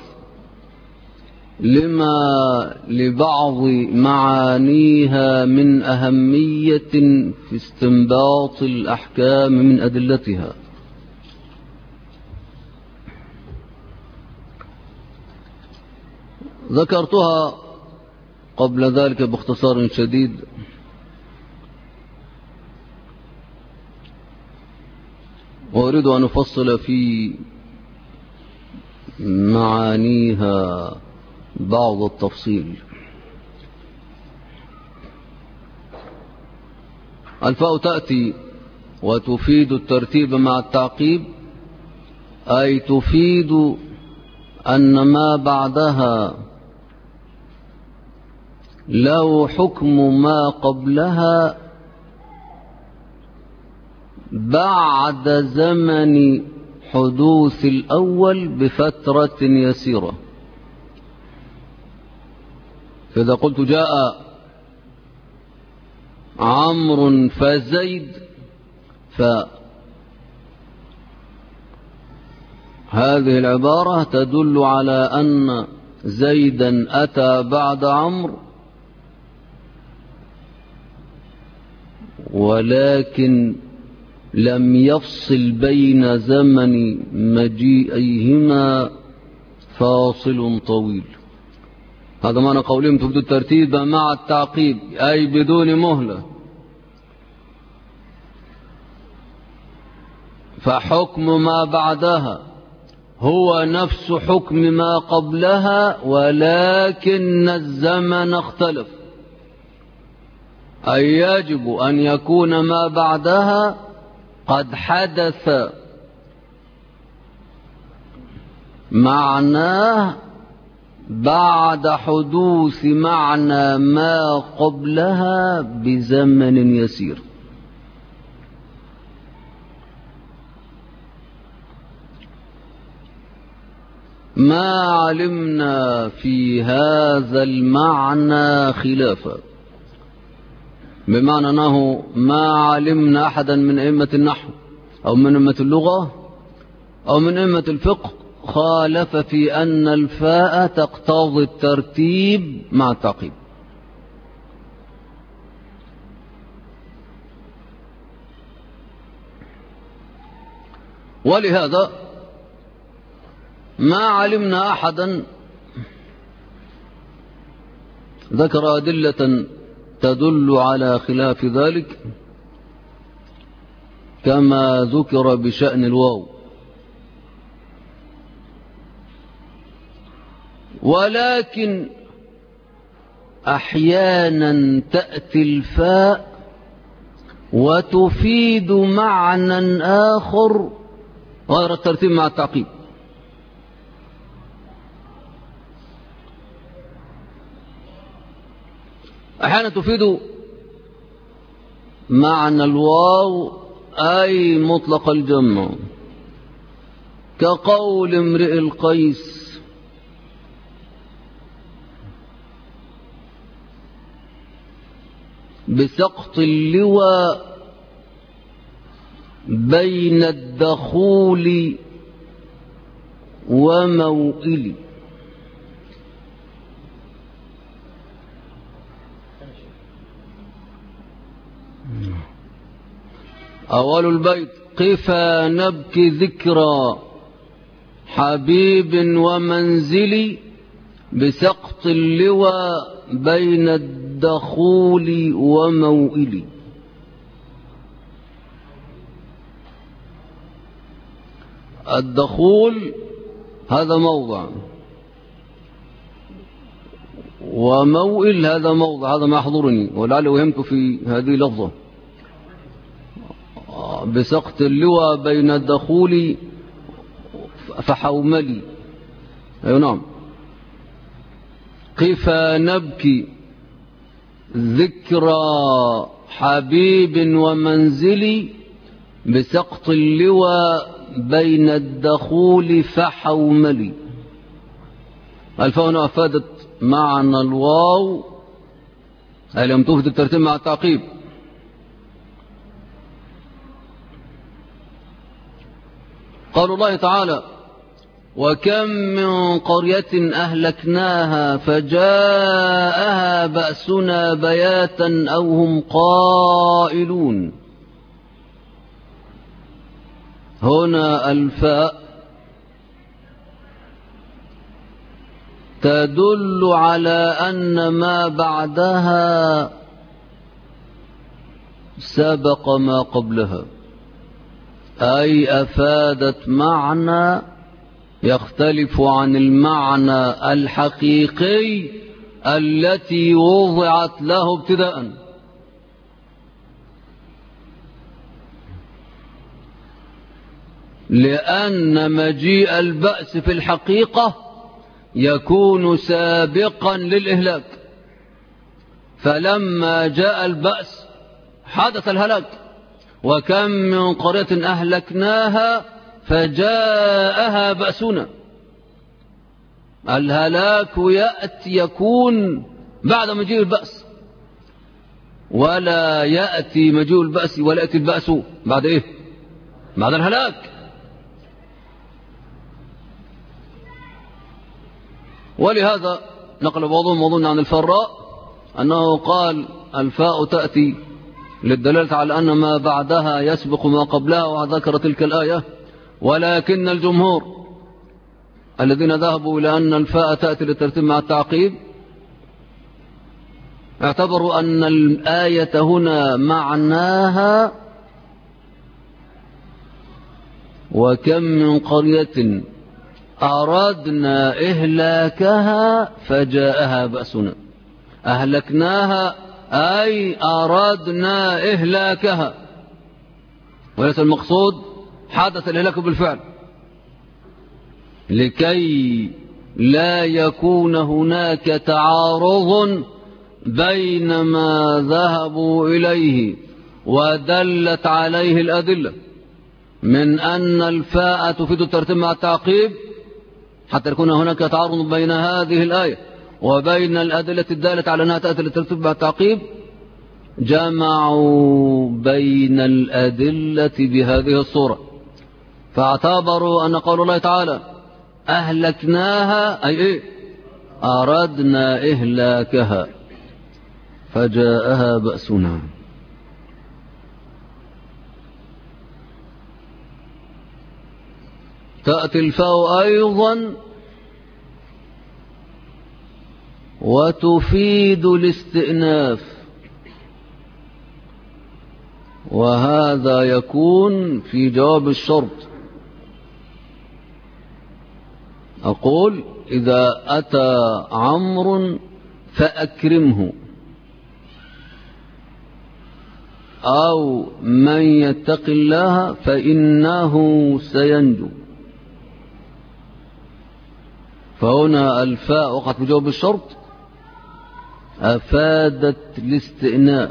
لبعض معانيها من أهمية في استنباط الأحكام من أدلتها. ذكرتها قبل ذلك باختصار شديد، وأريد أن أفصل في معانيها بعض التفصيل. الفاء تأتي وتفيد الترتيب مع التعقيب، أي تفيد أن ما بعدها له حكم ما قبلها بعد زمن حدوث الأول بفترة يسيرة. فإذا قلت جاء عمرو فزيد، فهذه العبارة تدل على أن زيدا أتى بعد عمرو ولكن لم يفصل بين زمن مجيئيهما فاصل طويل. هذا معنى قولهم تفيد الترتيب مع التعقيب، أي بدون مهلة. فحكم ما بعدها هو نفس حكم ما قبلها، ولكن الزمن اختلف. أي يجب أن يكون ما بعدها قد حدث معناه بعد حدوث معنى ما قبلها بزمن يسير. ما علمنا في هذا المعنى خلافا، بمعنى أنه ما علمنا أحدا من أئمة النحو أو من أئمة اللغة أو من أئمة الفقه خالف في أن الفاء تقتضي الترتيب مع التعقيب. ولهذا ما علمنا أحدا ذكر أدلة تدل على خلاف ذلك كما ذكر بشأن الواو. ولكن أحيانا تأتي الفاء وتفيد معنى آخر غير الترتيب مع التعقيب. أحيانا تفيد معنى الواو أي مطلق الجمع، كقول امرئ القيس بسقط اللواء بين الدخول وموئل. أول البيت قفا نبكي ذكرى حبيب ومنزلي بسقط اللواء بين الدخول وموئل. الدخول هذا موضع، وموئل هذا موضع، هذا ما يحضرني ولعل وهمت في هذه اللفظة. بسقط اللواء بين الدخول فحوملي. أي نعم. قفا نبكي ذكرى حبيب ومنزلي بسقط اللواء بين الدخول فحوملي. الفاء هنا أفادت معنى الواو أي لم تفد الترتيب مع التعقيب. قال الله تعالى وكم من قرية أهلكناها فجاءها بأسنا بياتا أو هم قائلون. هنا الفاء تدل على أن ما بعدها سبق ما قبلها، أي أفادت معنى يختلف عن المعنى الحقيقي التي وضعت له ابتداء. لأن مجيء البأس في الحقيقة يكون سابقا للإهلاك، فلما جاء البأس حدث الهلاك. وكم من قرية أهلكناها فجاءها بأسنا. الهلاك يكون بعد مجيء البأس، ولا يأتي مجيء البأس ولا يأتي البأس بعد إيه؟ بعد الهلاك. ولهذا نقل بعضهم وظن عن الفراء أنه قال الفاء تأتي للدلالة على أن ما بعدها يسبق ما قبلها وذكر تلك الآية. ولكن الجمهور الذين ذهبوا إلى أن الفاء تأتي للترتيب مع التعقيب اعتبروا أن الآية هنا معناها وكم من قرية أردنا إهلاكها فجاءها بأسنا. أهلكناها أي أردنا إهلاكها، وليس المقصود حدث الإهلاك بالفعل، لكي لا يكون هناك تعارض بين ما ذهبوا إليه ودلت عليه الأدلة من أن الفاء تفيد الترتيب مع التعقيب، حتى يكون هناك تعارض بين هذه الآية وبين الأدلة الدالة على أنها تأتي للترتيب مع التعقيب. جمعوا بين الأدلة بهذه الصورة، فاعتبروا أن قول الله تعالى أهلكناها أي إيه؟ أردنا إهلاكها فجاءها بأسنا. تأتي الفاء أيضا وتفيد الاستئناف، وهذا يكون في جواب الشرط. أقول إذا أتى عمرو فأكرمه، أو من يتق الله فإنه سينجو. فهنا الفاء وقعت في جواب الشرط أفادت الاستئناف.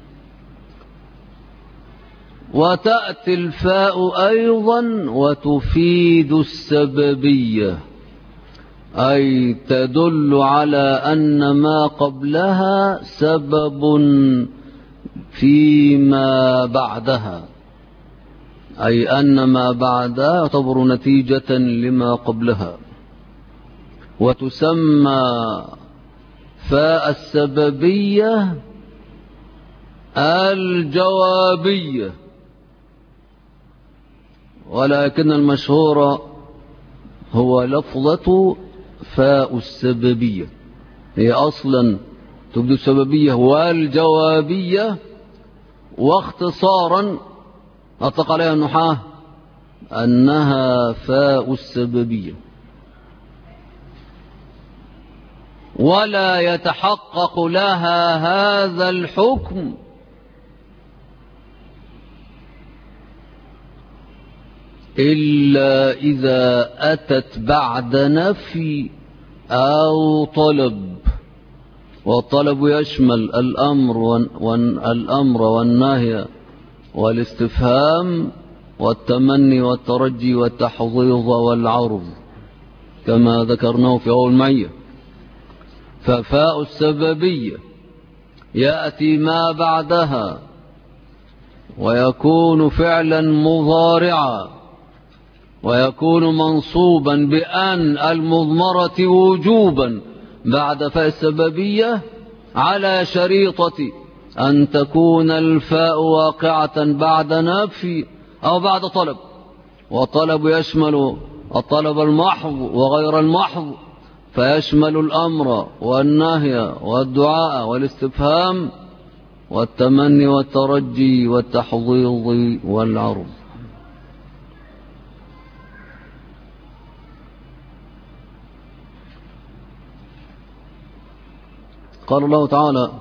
وتأتي الفاء أيضا وتفيد السببية، أي تدل على أن ما قبلها سبب فيما بعدها، أي أن ما بعدها يعتبر نتيجة لما قبلها. وتسمى فاء السببية الجوابية، ولكن المشهور هو لفظة فاء السببية، هي أصلا تبدو السببية والجوابية، واختصارا أطلق عليها النحاة أنها فاء السببية. ولا يتحقق لها هذا الحكم إلا إذا أتت بعد نفي أو طلب. والطلب يشمل الأمر والنهي والاستفهام والتمني والترجي والتحضيض والعرض كما ذكرناه في أول معية. ففاء السببية يأتي ما بعدها ويكون فعلا مضارعا ويكون منصوبا بأن المضمرة وجوبا بعد فاء السببية على شريطة أن تكون الفاء واقعة بعد نفي أو بعد طلب. والطلب يشمل الطلب المحض وغير المحض، فيشمل الأمر والنهي والدعاء والاستفهام والتمني والترجي والتحضيض والعرض. قال الله تعالى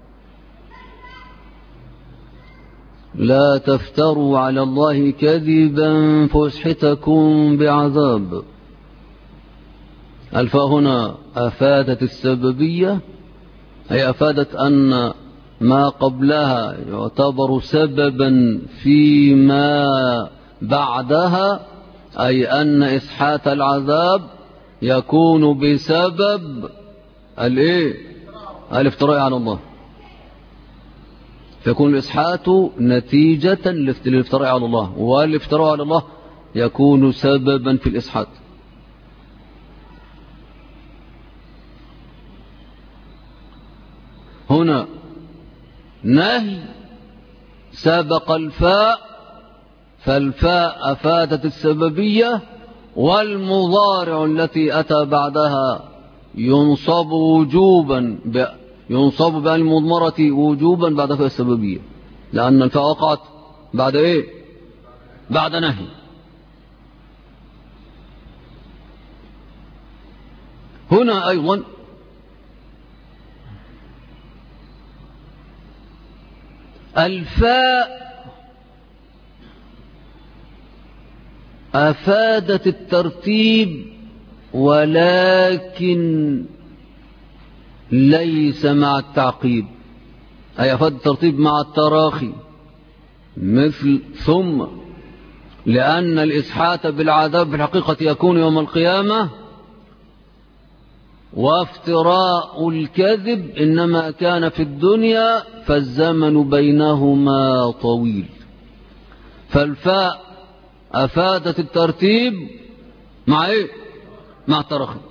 لا تفتروا على الله كذبا فيسحتكم بعذاب. الفاء هنا أفادت السببية، أي أفادت أن ما قبلها يعتبر سببا فيما بعدها، أي أن إسحات العذاب يكون بسبب الافتراء على الله، فيكون الإسحات نتيجة للافتراء على الله، والافتراء على الله يكون سببا في الإسحات. هنا نهي سبق الفاء فالفاء أفادت السببية، والمضارع التي أتى بعدها ينصب بالمضمرة وجوبا بعد فاء السببية، لأن الفاء وقعت بعد إيه؟ بعد نهي. هنا أيضا الفاء أفادت الترتيب ولكن ليس مع التعقيب، أي أفادت الترتيب مع التراخي، مثل ثم، لأن الإسحات بالعذاب في الحقيقة يكون يوم القيامة، وافتراء الكذب إنما كان في الدنيا فالزمن بينهما طويل. فالفاء أفادت الترتيب مع إيه؟ مع التراخي،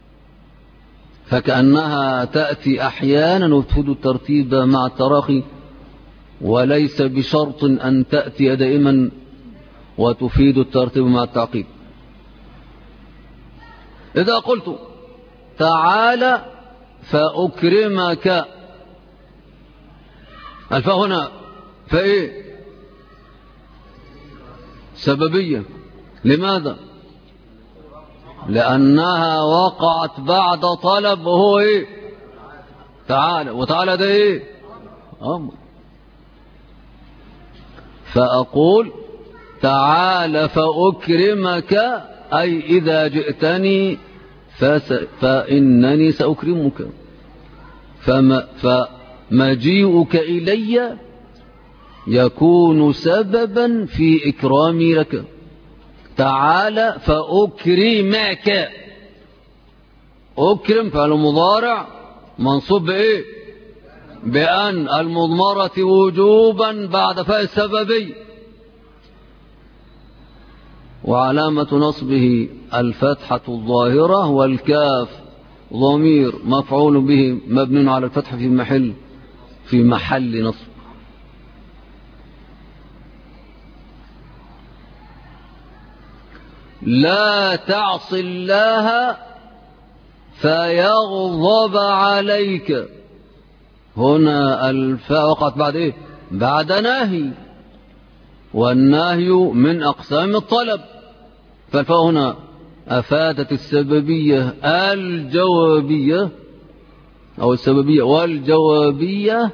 فكأنها تأتي أحيانا وتفيد الترتيب مع التراخي، وليس بشرط أن تأتي دائما وتفيد الترتيب مع التعقيب. إذا قلت تعالى فأكرمك، الفاء هنا فإيه؟ سببية. لماذا؟ لأنها وقعت بعد طلب، وهو إيه؟ تعالى، وتعالى ده إيه؟ أمر. فأقول تعالى فأكرمك، أي إذا جئتني فإنني سأكرمك، فمجيئك إلي يكون سببا في إكرامي لك. تعالى فأكرمك، أكرم فعل مضارع منصوب بإيه؟ بأن المضمرة وجوبا بعد فاء السببي، وعلامة نصبه الفتحة الظاهرة، والكاف ضمير مفعول به مبني على الفتح في محل نصب. لا تعص الله فيغضب عليك، هنا الفاء وقعت بعد إيه؟ بعد نهي، والنهي من أقسام الطلب، فالفاء هنا أفادت السببية الجوابية أو السببية والجوابية،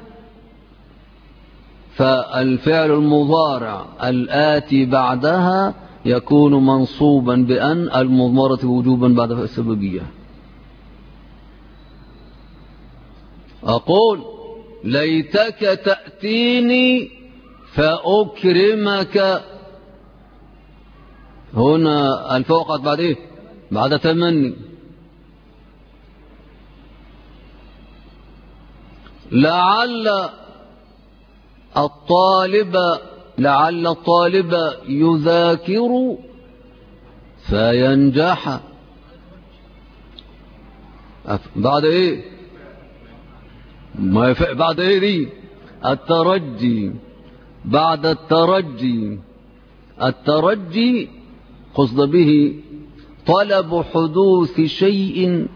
فالفعل المضارع الآتي بعدها يكون منصوبا بأن المضمرة وجوبا بعد فاء السببية. أقول ليتك تأتيني فأكرمك، هنا الفاء وقعت بعد إيه؟ بعد تمني. لعل الطالب يذاكر فينجح، بعد ايه؟ ما بعد ايه دي؟ الترجي، بعد الترجي قصد به طلب حدوث شيء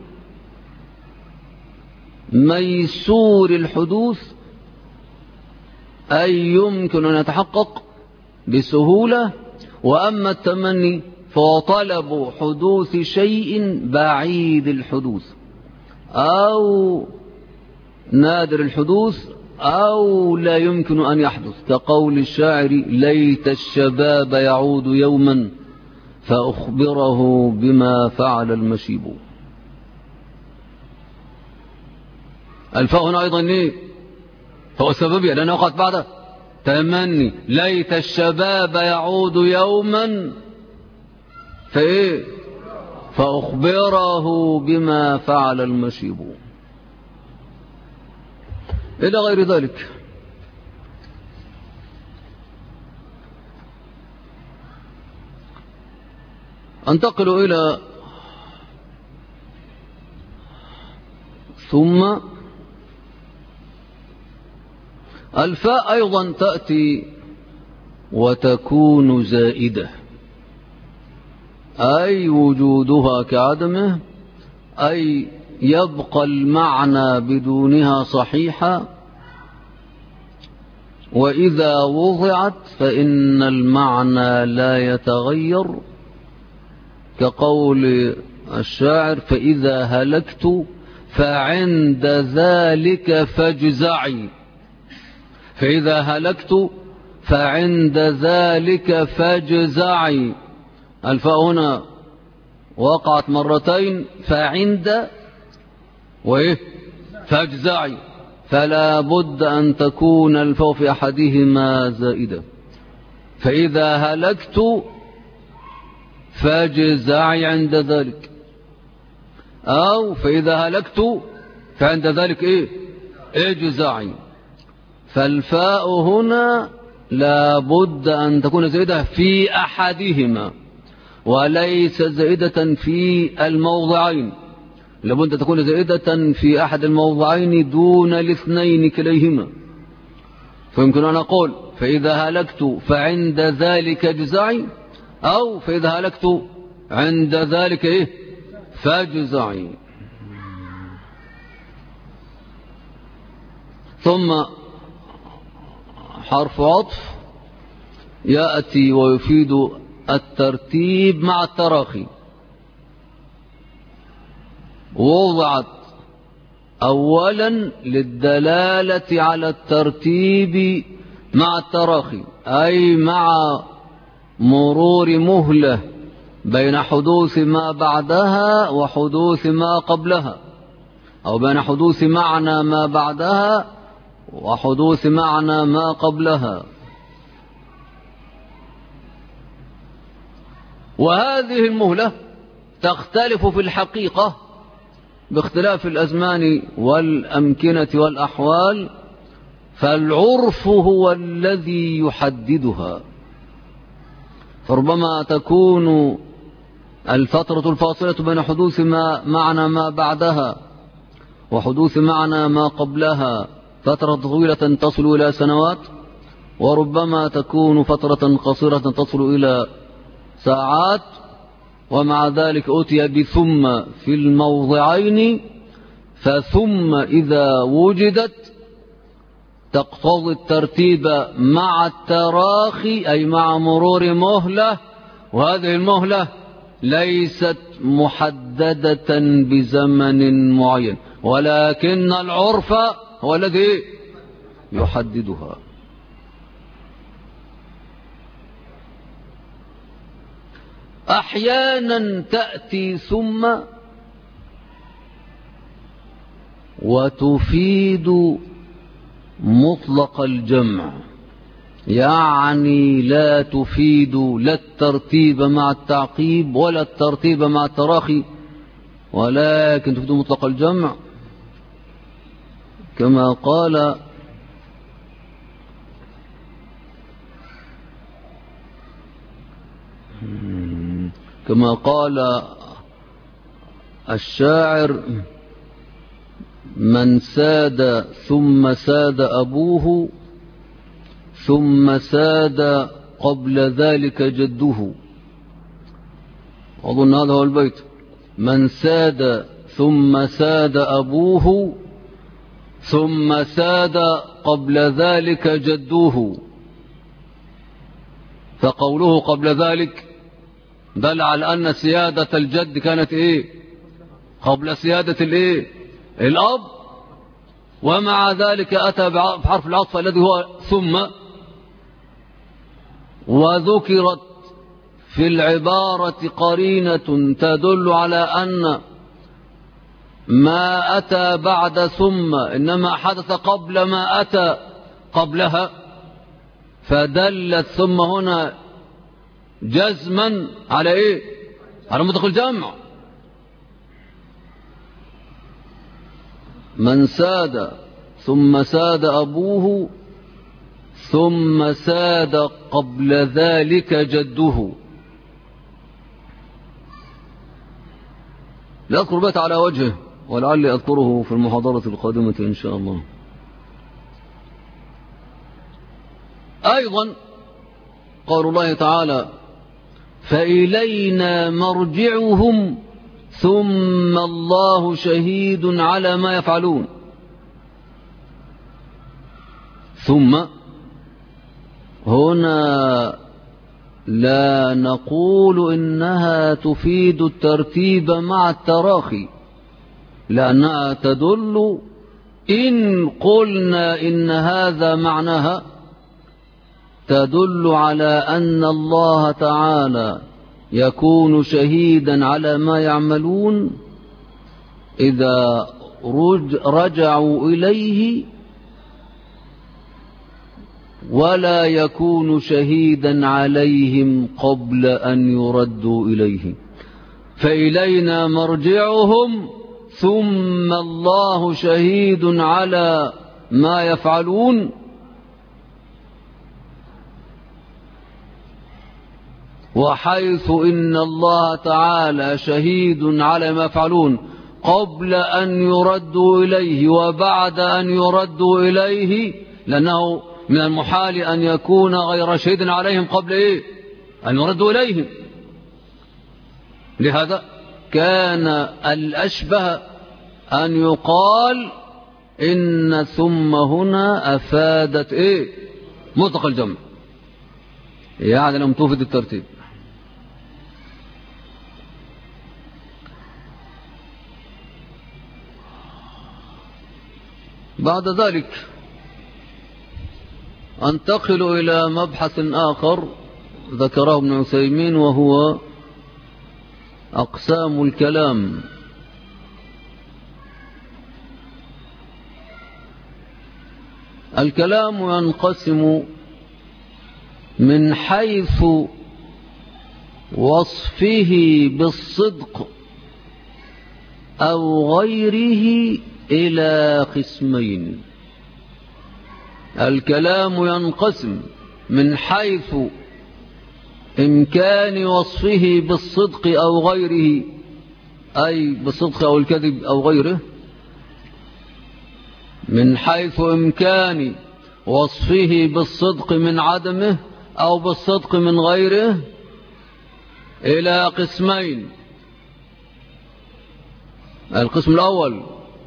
ميسور الحدوث، أي يمكن أن يتحقق بسهولة. وأما التمني فهو طلب حدوث شيء بعيد الحدوث أو نادر الحدوث أو لا يمكن أن يحدث، كقول الشاعر ليت الشباب يعود يوما فأخبره بما فعل المشيب. الفاء هنا أيضا إيه؟ فهو سببية لأنه وقعت بعد تمني. ليت الشباب يعود يوما فإيه؟ فأخبره بما فعل المشيب، إلى غير ذلك. أنتقل إلى ثم. الفاء أيضا تأتي وتكون زائدة، أي وجودها كعدمه، أي يبقى المعنى بدونها صحيحا، وإذا وضعت فإن المعنى لا يتغير، كقول الشاعر: فإذا هلكت فعند ذلك فاجزعي. فإذا هلكت فعند ذلك فاجزعي. الفاء هنا وقعت مرتين، فعند فاجزعي، فلا بد أن تكون الفاء في أحدهما زائدة. فإذا هلكت فاجزعي عند ذلك، أو فإذا هلكت فعند ذلك اجزعي. فالفاء هنا لا بد أن تكون زائدة في أحدهما وليس زائدة في الموضعين، لابد أن تكون زائدة في أحد الموضعين دون الاثنين كليهما. فيمكن أن أقول: فإذا هلكت فعند ذلك اجزعي، أو فإذا هلكت عند ذلك فاجزعي. ثم حرف عطف يأتي ويفيد الترتيب مع التراخي. وضعت أولا للدلالة على الترتيب مع التراخي، أي مع مرور مهلة بين حدوث ما بعدها وحدوث ما قبلها، أو بين حدوث معنى ما بعدها وحدوث معنى ما قبلها. وهذه المهلة تختلف في الحقيقة باختلاف الأزمان والأمكنة والأحوال، فالعرف هو الذي يحددها. فربما تكون الفترة الفاصلة بين حدوث ما معنى ما بعدها وحدوث معنى ما قبلها فترة طويلة تصل إلى سنوات، وربما تكون فترة قصيرة تصل إلى ساعات، ومع ذلك أتي بثم في الموضعين، فثم إذا وجدت تقتضي الترتيب مع التراخي، أي مع مرور مهلة، وهذه المهلة ليست محددة بزمن معين، ولكن العرف هو الذي يحددها. أحيانا تأتي ثم وتفيد مطلق الجمع، يعني لا تفيد لا الترتيب مع التعقيب ولا الترتيب مع التراخي، ولكن تفيد مطلق الجمع، كما قال الشاعر: من ساد ثم ساد أبوه ثم ساد قبل ذلك جده. أظن هذا هو البيت: من ساد ثم ساد أبوه ثم ساد قبل ذلك جده. فقوله قبل ذلك دل على أن سيادة الجد كانت قبل سيادة الأب، ومع ذلك أتى بحرف العطف الذي هو ثم، وذكرت في العبارة قرينة تدل على أن ما أتى بعد ثم إنما حدث قبل ما أتى قبلها، فدلت ثم هنا جزما على على مطلق الجمع. من ساد ثم ساد أبوه ثم ساد قبل ذلك جده. لا أذكر بيت على وجهه، ولعلي أذكره في المحاضرة القادمة إن شاء الله. أيضا قول الله تعالى فإلينا مرجعهم ثم الله شهيد على ما يفعلون. ثم هنا لا نقول إنها تفيد الترتيب مع التراخي، لأنها تدل إن قلنا إن هذا معناها تدل على أن الله تعالى يكون شهيدا على ما يعملون إذا رجعوا إليه، ولا يكون شهيدا عليهم قبل أن يردوا إليه. فإلينا مرجعهم ثم الله شهيد على ما يفعلون، وحيث إن الله تعالى شهيد على ما يفعلون قبل أن يردوا إليه وبعد أن يردوا إليه، لأنه من المحال أن يكون غير شهيد عليهم قبل أن يردوا إليهم. لهذا كان الأشبه أن يقال إن ثم هنا أفادت مطلق الجمع، يعني لم تفد الترتيب. بعد ذلك أنتقل إلى مبحث آخر ذكره ابن عثيمين، وهو أقسام الكلام. الكلام ينقسم من حيث وصفه بالصدق أو غيره إلى قسمين. الكلام ينقسم من حيث إمكان وصفه بالصدق أو غيره، أي بالصدق أو الكذب أو غيره، من حيث إمكان وصفه بالصدق من عدمه أو بالصدق من غيره إلى قسمين. القسم الأول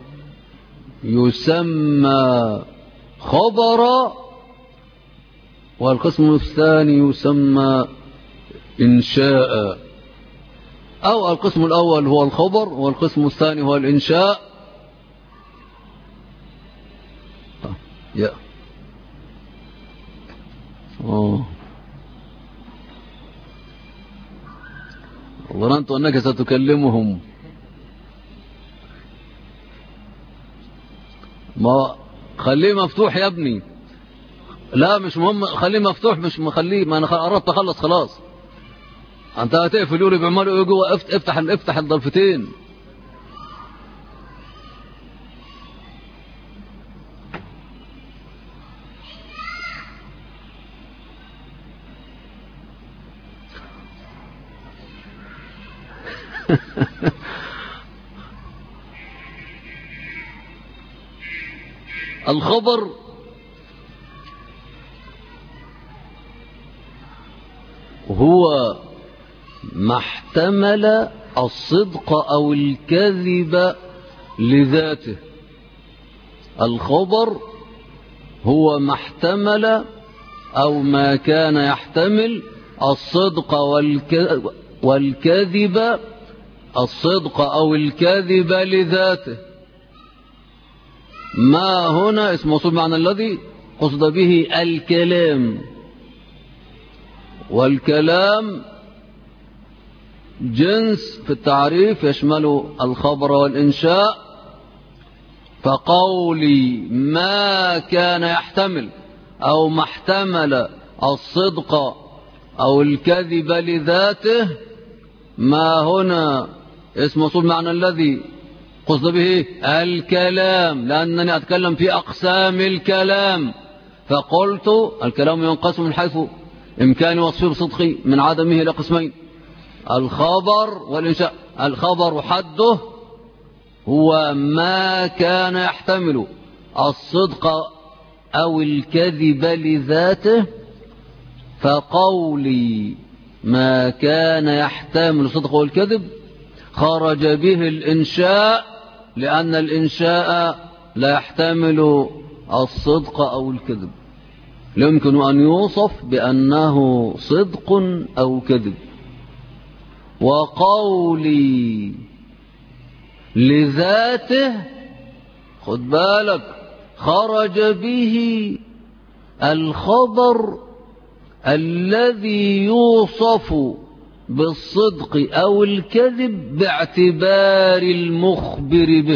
يسمى خبرا، والقسم الثاني يسمى إنشاء. أو القسم الأول هو الخبر والقسم الثاني هو الإنشاء. ظننت أنك ستكلمهم. ما خليه مفتوح يا ابني. لا مش مهم، خليه مفتوح، مش مخليه، ما أنا قربت أخلص خلاص. أنت هتقفل يقولوا بيعملوا إيه جوه؟ افتح الضلفتين. الخبر هو ما احتمل الصدق أو الكذب لذاته. الخبر هو ما احتمل أو ما كان يحتمل الصدق والكذب، الصدق أو الكذب لذاته. ما هنا اسم موصول معنى الذي قصد به الكلام، والكلام جنس في التعريف يشمل الخبر والإنشاء. فقولي ما كان يحتمل أو ما احتمل الصدق أو الكذب لذاته، ما هنا اسم موصول معنى الذي قصد به الكلام، لأنني أتكلم في أقسام الكلام. فقلت الكلام ينقسم من حيث إمكان وصفه بصدقه من عدمه إلى قسمين: الخبر والإنشاء. الخبر حده هو ما كان يحتمل الصدق أو الكذب لذاته، فقولي ما كان يحتمل الصدق والكذب خرج به الإنشاء، لأن الإنشاء لا يحتمل الصدق أو الكذب، لا يمكن أن يوصف بأنه صدق أو كذب. وقولي لذاته، خد بالك، خرج به الخبر الذي يوصف بالصدق أو الكذب باعتبار المخبر به.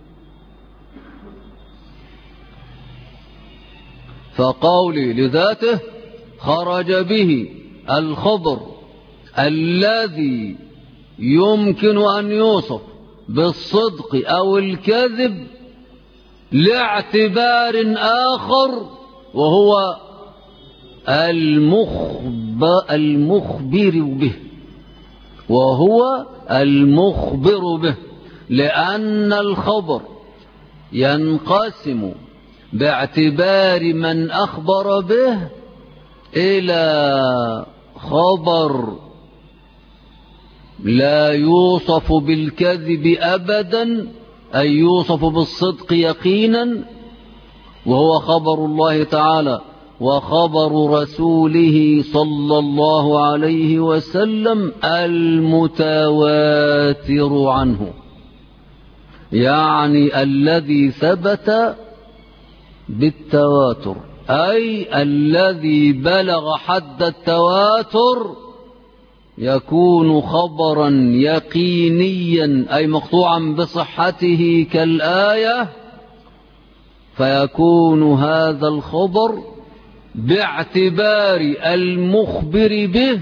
فقولي لذاته خرج به الخبر الذي يمكن أن يوصف بالصدق أو الكذب لاعتبار آخر، وهو المخبر به، لأن الخبر ينقسم باعتبار من أخبر به إلى خبر لا يوصف بالكذب أبدا، أي يوصف بالصدق يقينا، وهو خبر الله تعالى وخبر رسوله صلى الله عليه وسلم المتواتر عنه، يعني الذي ثبت بالتواتر، أي الذي بلغ حد التواتر يكون خبرا يقينيا، أي مقطوعا بصحته كالآية، فيكون هذا الخبر باعتبار المخبر به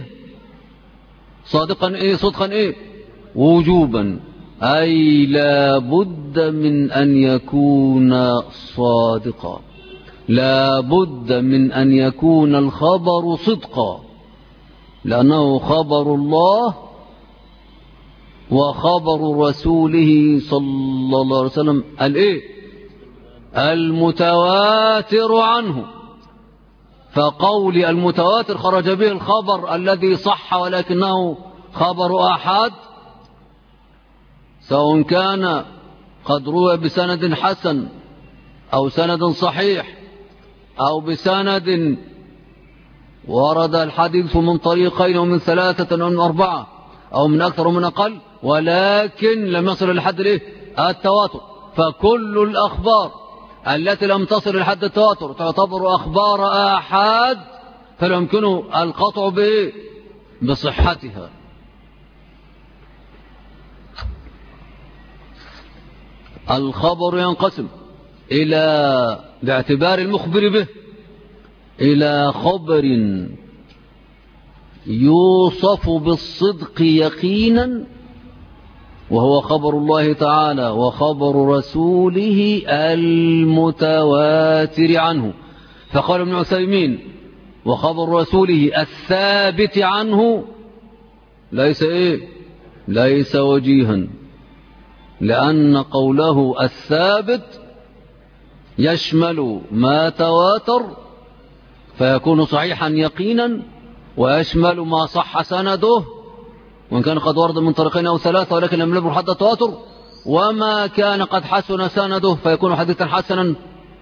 صدقا وجوبا، أي لا بد من أن يكون صادقا، لا بد من أن يكون الخبر صدقا، لأنه خبر الله وخبر رسوله صلى الله عليه وسلم المتواتر عنه. فقول المتواتر خرج به الخبر الذي صح ولكنه خبر أحد، سواء كان قد روى بسند حسن أو سند صحيح أو بسند ورد الحديث من طريقين أو من ثلاثة أو من أربعة أو من أكثر ومن أقل، ولكن لم يصل لحد التواتر. فكل الأخبار التي لم تصل لحد التواتر تعتبر أخبار آحاد، فلا يمكن القطع بصحتها. الخبر ينقسم إلى باعتبار المخبر به إلى خبر يوصف بالصدق يقينا، وهو خبر الله تعالى وخبر رسوله المتواتر عنه. فقال ابن عثيمين وخبر رسوله الثابت عنه ليس وجيها، لأن قوله الثابت يشمل ما تواتر فيكون صحيحا يقينا، ويشمل ما صح سنده وإن كان قد ورد من طريقين أو ثلاثة ولكن لم يبلغ حد التواتر، وما كان قد حسن سنده فيكون حديثا حسنا،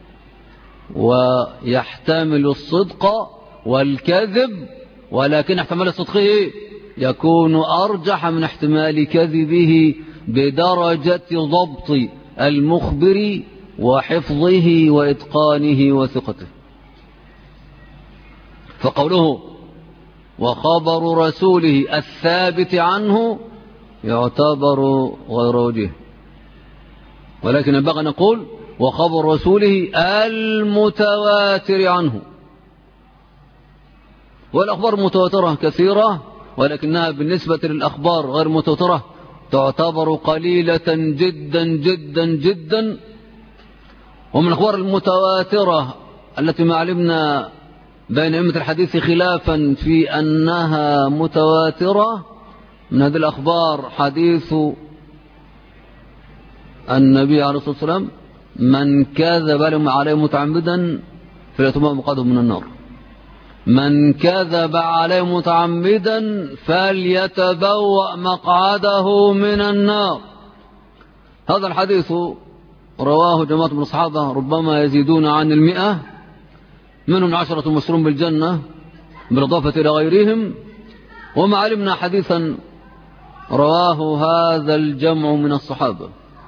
ويحتمل الصدق والكذب، ولكن احتمال صدقه يكون أرجح من احتمال كذبه بدرجة ضبط المخبر وحفظه وإتقانه وثقته. فقوله وخبر رسوله الثابت عنه يعتبر غير وجه، ولكن ينبغي نقول وخبر رسوله المتواتر عنه. والأخبار متواترة كثيرة، ولكنها بالنسبة للأخبار غير متواترة تعتبر قليلة جدا جدا جدا. ومن الأخبار المتواترة التي ما علمنا بين أئمة الحديث خلافا في أنها متواترة، من هذه الأخبار حديث النبي عليه الصلاة والسلام من كذب عليه متعمدا فليتبوأ مقعده من النار. من كذب عليه متعمدا فليتبوأ مقعده من النار. هذا الحديث رواه جماعة من الصحابة ربما يزيدون عن 100، منهم 10 مبشرون بالجنة بالإضافة إلى غيرهم، وما علمنا حديثا رواه هذا الجمع من الصحابة،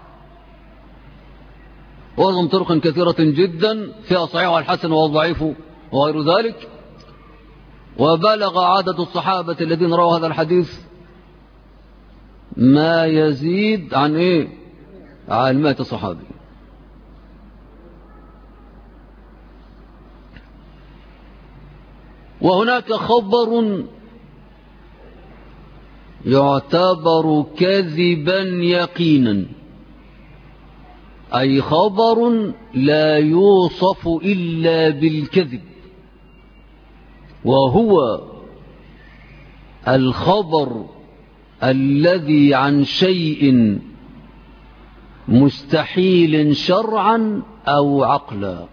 وهم طرق كثيرة جدا فيها صحيح والحسن والضعيف وغير ذلك. وبلغ عدد الصحابة الذين رووا هذا الحديث ما يزيد عن عن 100 صحابي. وهناك خبر يعتبر كذبا يقينا، أي خبر لا يوصف إلا بالكذب، وهو الخبر الذي عن شيء مستحيل شرعا أو عقلا.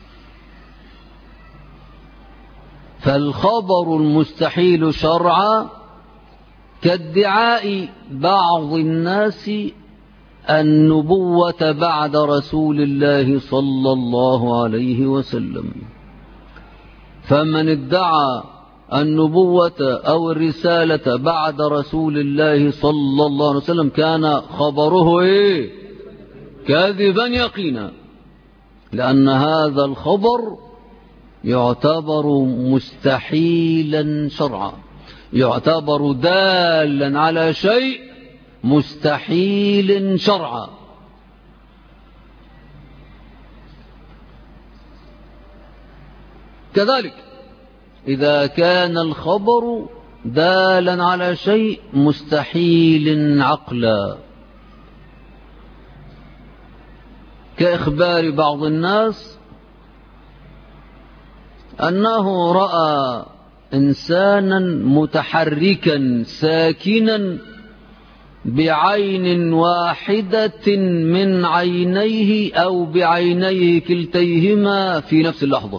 فالخبر المستحيل شرعا كادعاء بعض الناس النبوة بعد رسول الله صلى الله عليه وسلم، فمن ادعى النبوة أو الرسالة بعد رسول الله صلى الله عليه وسلم كان خبره كاذبا يقينا، لأن هذا الخبر يعتبر مستحيلا شرعا، يعتبر دالا على شيء مستحيل شرعا. كذلك إذا كان الخبر دالا على شيء مستحيل عقلا، كإخبار بعض الناس أنه رأى إنسانا متحركا ساكنا بعين واحدة من عينيه أو بعينيه كلتيهما في نفس اللحظة،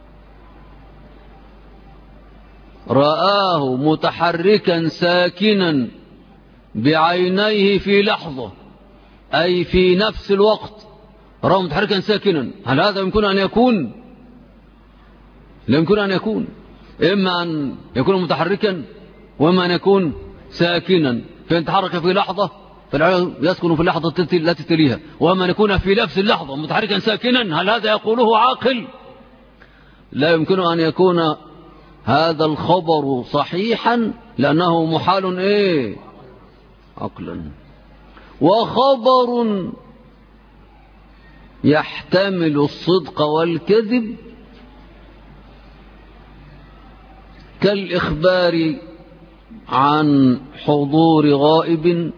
رآه متحركا ساكنا بعينيه في لحظة، أي في نفس الوقت رآه متحركا ساكنا. هل هذا يمكن أن يكون؟ لا يمكن أن يكون، إما أن يكون متحركا وإما أن يكون ساكنا، فإن تحرك في لحظة فالعين يسكن في اللحظة التي تليها، وإما أن يكون في نفس اللحظة متحركا ساكنا. هل هذا يقوله عاقل؟ لا يمكن أن يكون هذا الخبر صحيحا لأنه محال عقلا. وخبر يحتمل الصدق والكذب كالإخبار عن حضور غائب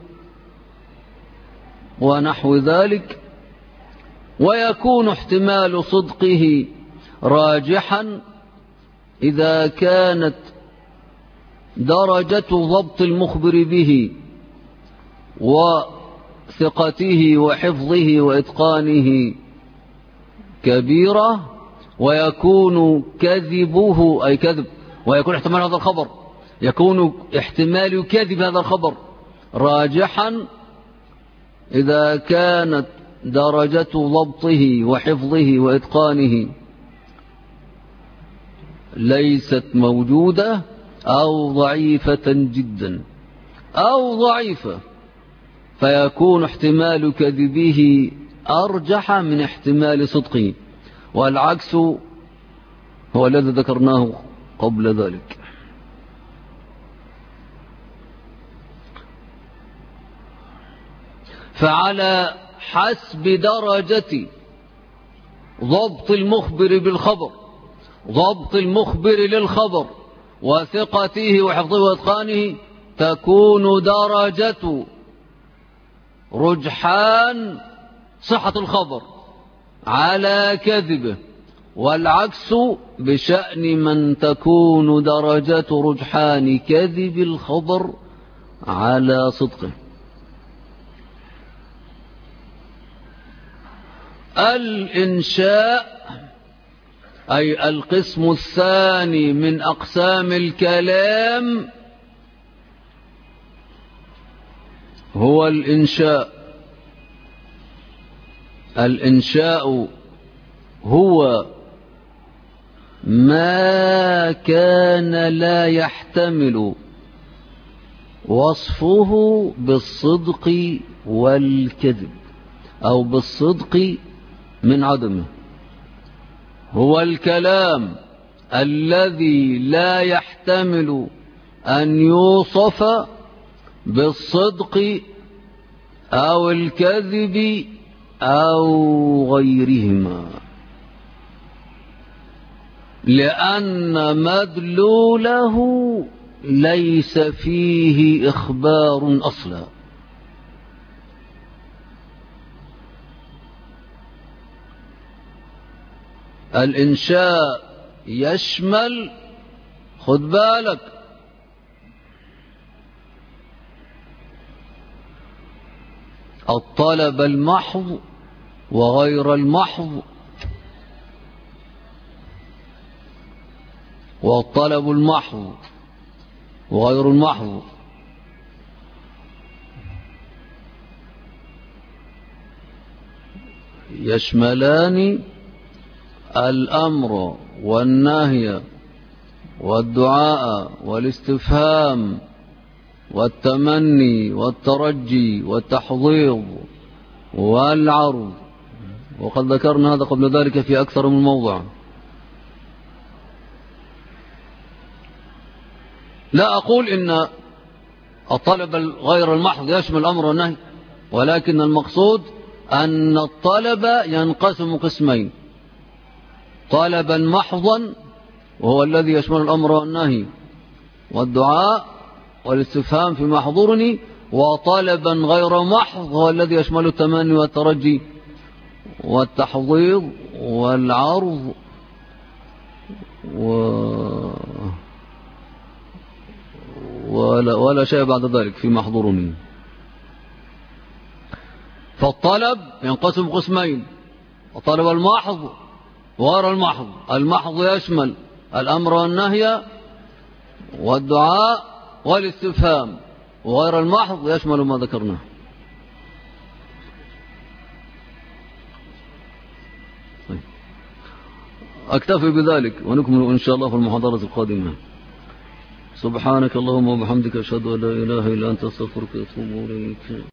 ونحو ذلك، ويكون احتمال صدقه راجحا إذا كانت درجة ضبط المخبر به وثقته وحفظه وإتقانه كبيرة، ويكون كذبه أي كذب، ويكون احتمال هذا الخبر، يكون احتمال كذب هذا الخبر راجحا إذا كانت درجة ضبطه وحفظه وإتقانه ليست موجودة أو ضعيفة جدا أو ضعيفة، فيكون احتمال كذبه أرجح من احتمال صدقه، والعكس هو الذي ذكرناه قبل ذلك. فعلى حسب درجة ضبط المخبر بالخبر، ضبط المخبر للخبر وثقته وحفظه واتقانه، تكون درجة رجحان صحة الخبر على كذبه، والعكس بشأن من تكون درجة رجحان كذب الخبر على صدقه. الإنشاء أي القسم الثاني من أقسام الكلام هو الإنشاء. الإنشاء هو ما كان لا يحتمل وصفه بالصدق والكذب أو بالصدق من عدمه. هو الكلام الذي لا يحتمل أن يوصف بالصدق أو الكذب أو غيرهما، لأن مدلوله ليس فيه إخبار أصلا. الإنشاء يشمل، خد بالك، الطلب المحض وغير المحض، والطلب المحض وغير المحض. يشملان الأمر والنهي والدعاء والاستفهام والتمني والترجي والتحضيض والعرض، وقد ذكرنا هذا قبل ذلك في أكثر من موضع. لا أقول إن الطلب غير المحض يشمل الأمر والنهي، ولكن المقصود أن الطلب ينقسم قسمين: طلبا محضا وهو الذي يشمل الأمر والنهي والدعاء والاستفهام فيما يحضرني، وطلبا غير محض هو الذي يشمل التمني والترجي والتحضيض والعرض ولا شيء بعد ذلك فيما يحضرني. فالطلب ينقسم قسمين: الطلب المحض وغير المحض. المحض يشمل الأمر والنهي والدعاء والاستفهام، وغير المحض يشمل ما ذكرناه. أكتفي بذلك ونكمل إن شاء الله في المحاضرة القادمة. سبحانك اللهم وبحمدك أشهد أن لا إله إلا أنت أستغفرك وأتوب إليك.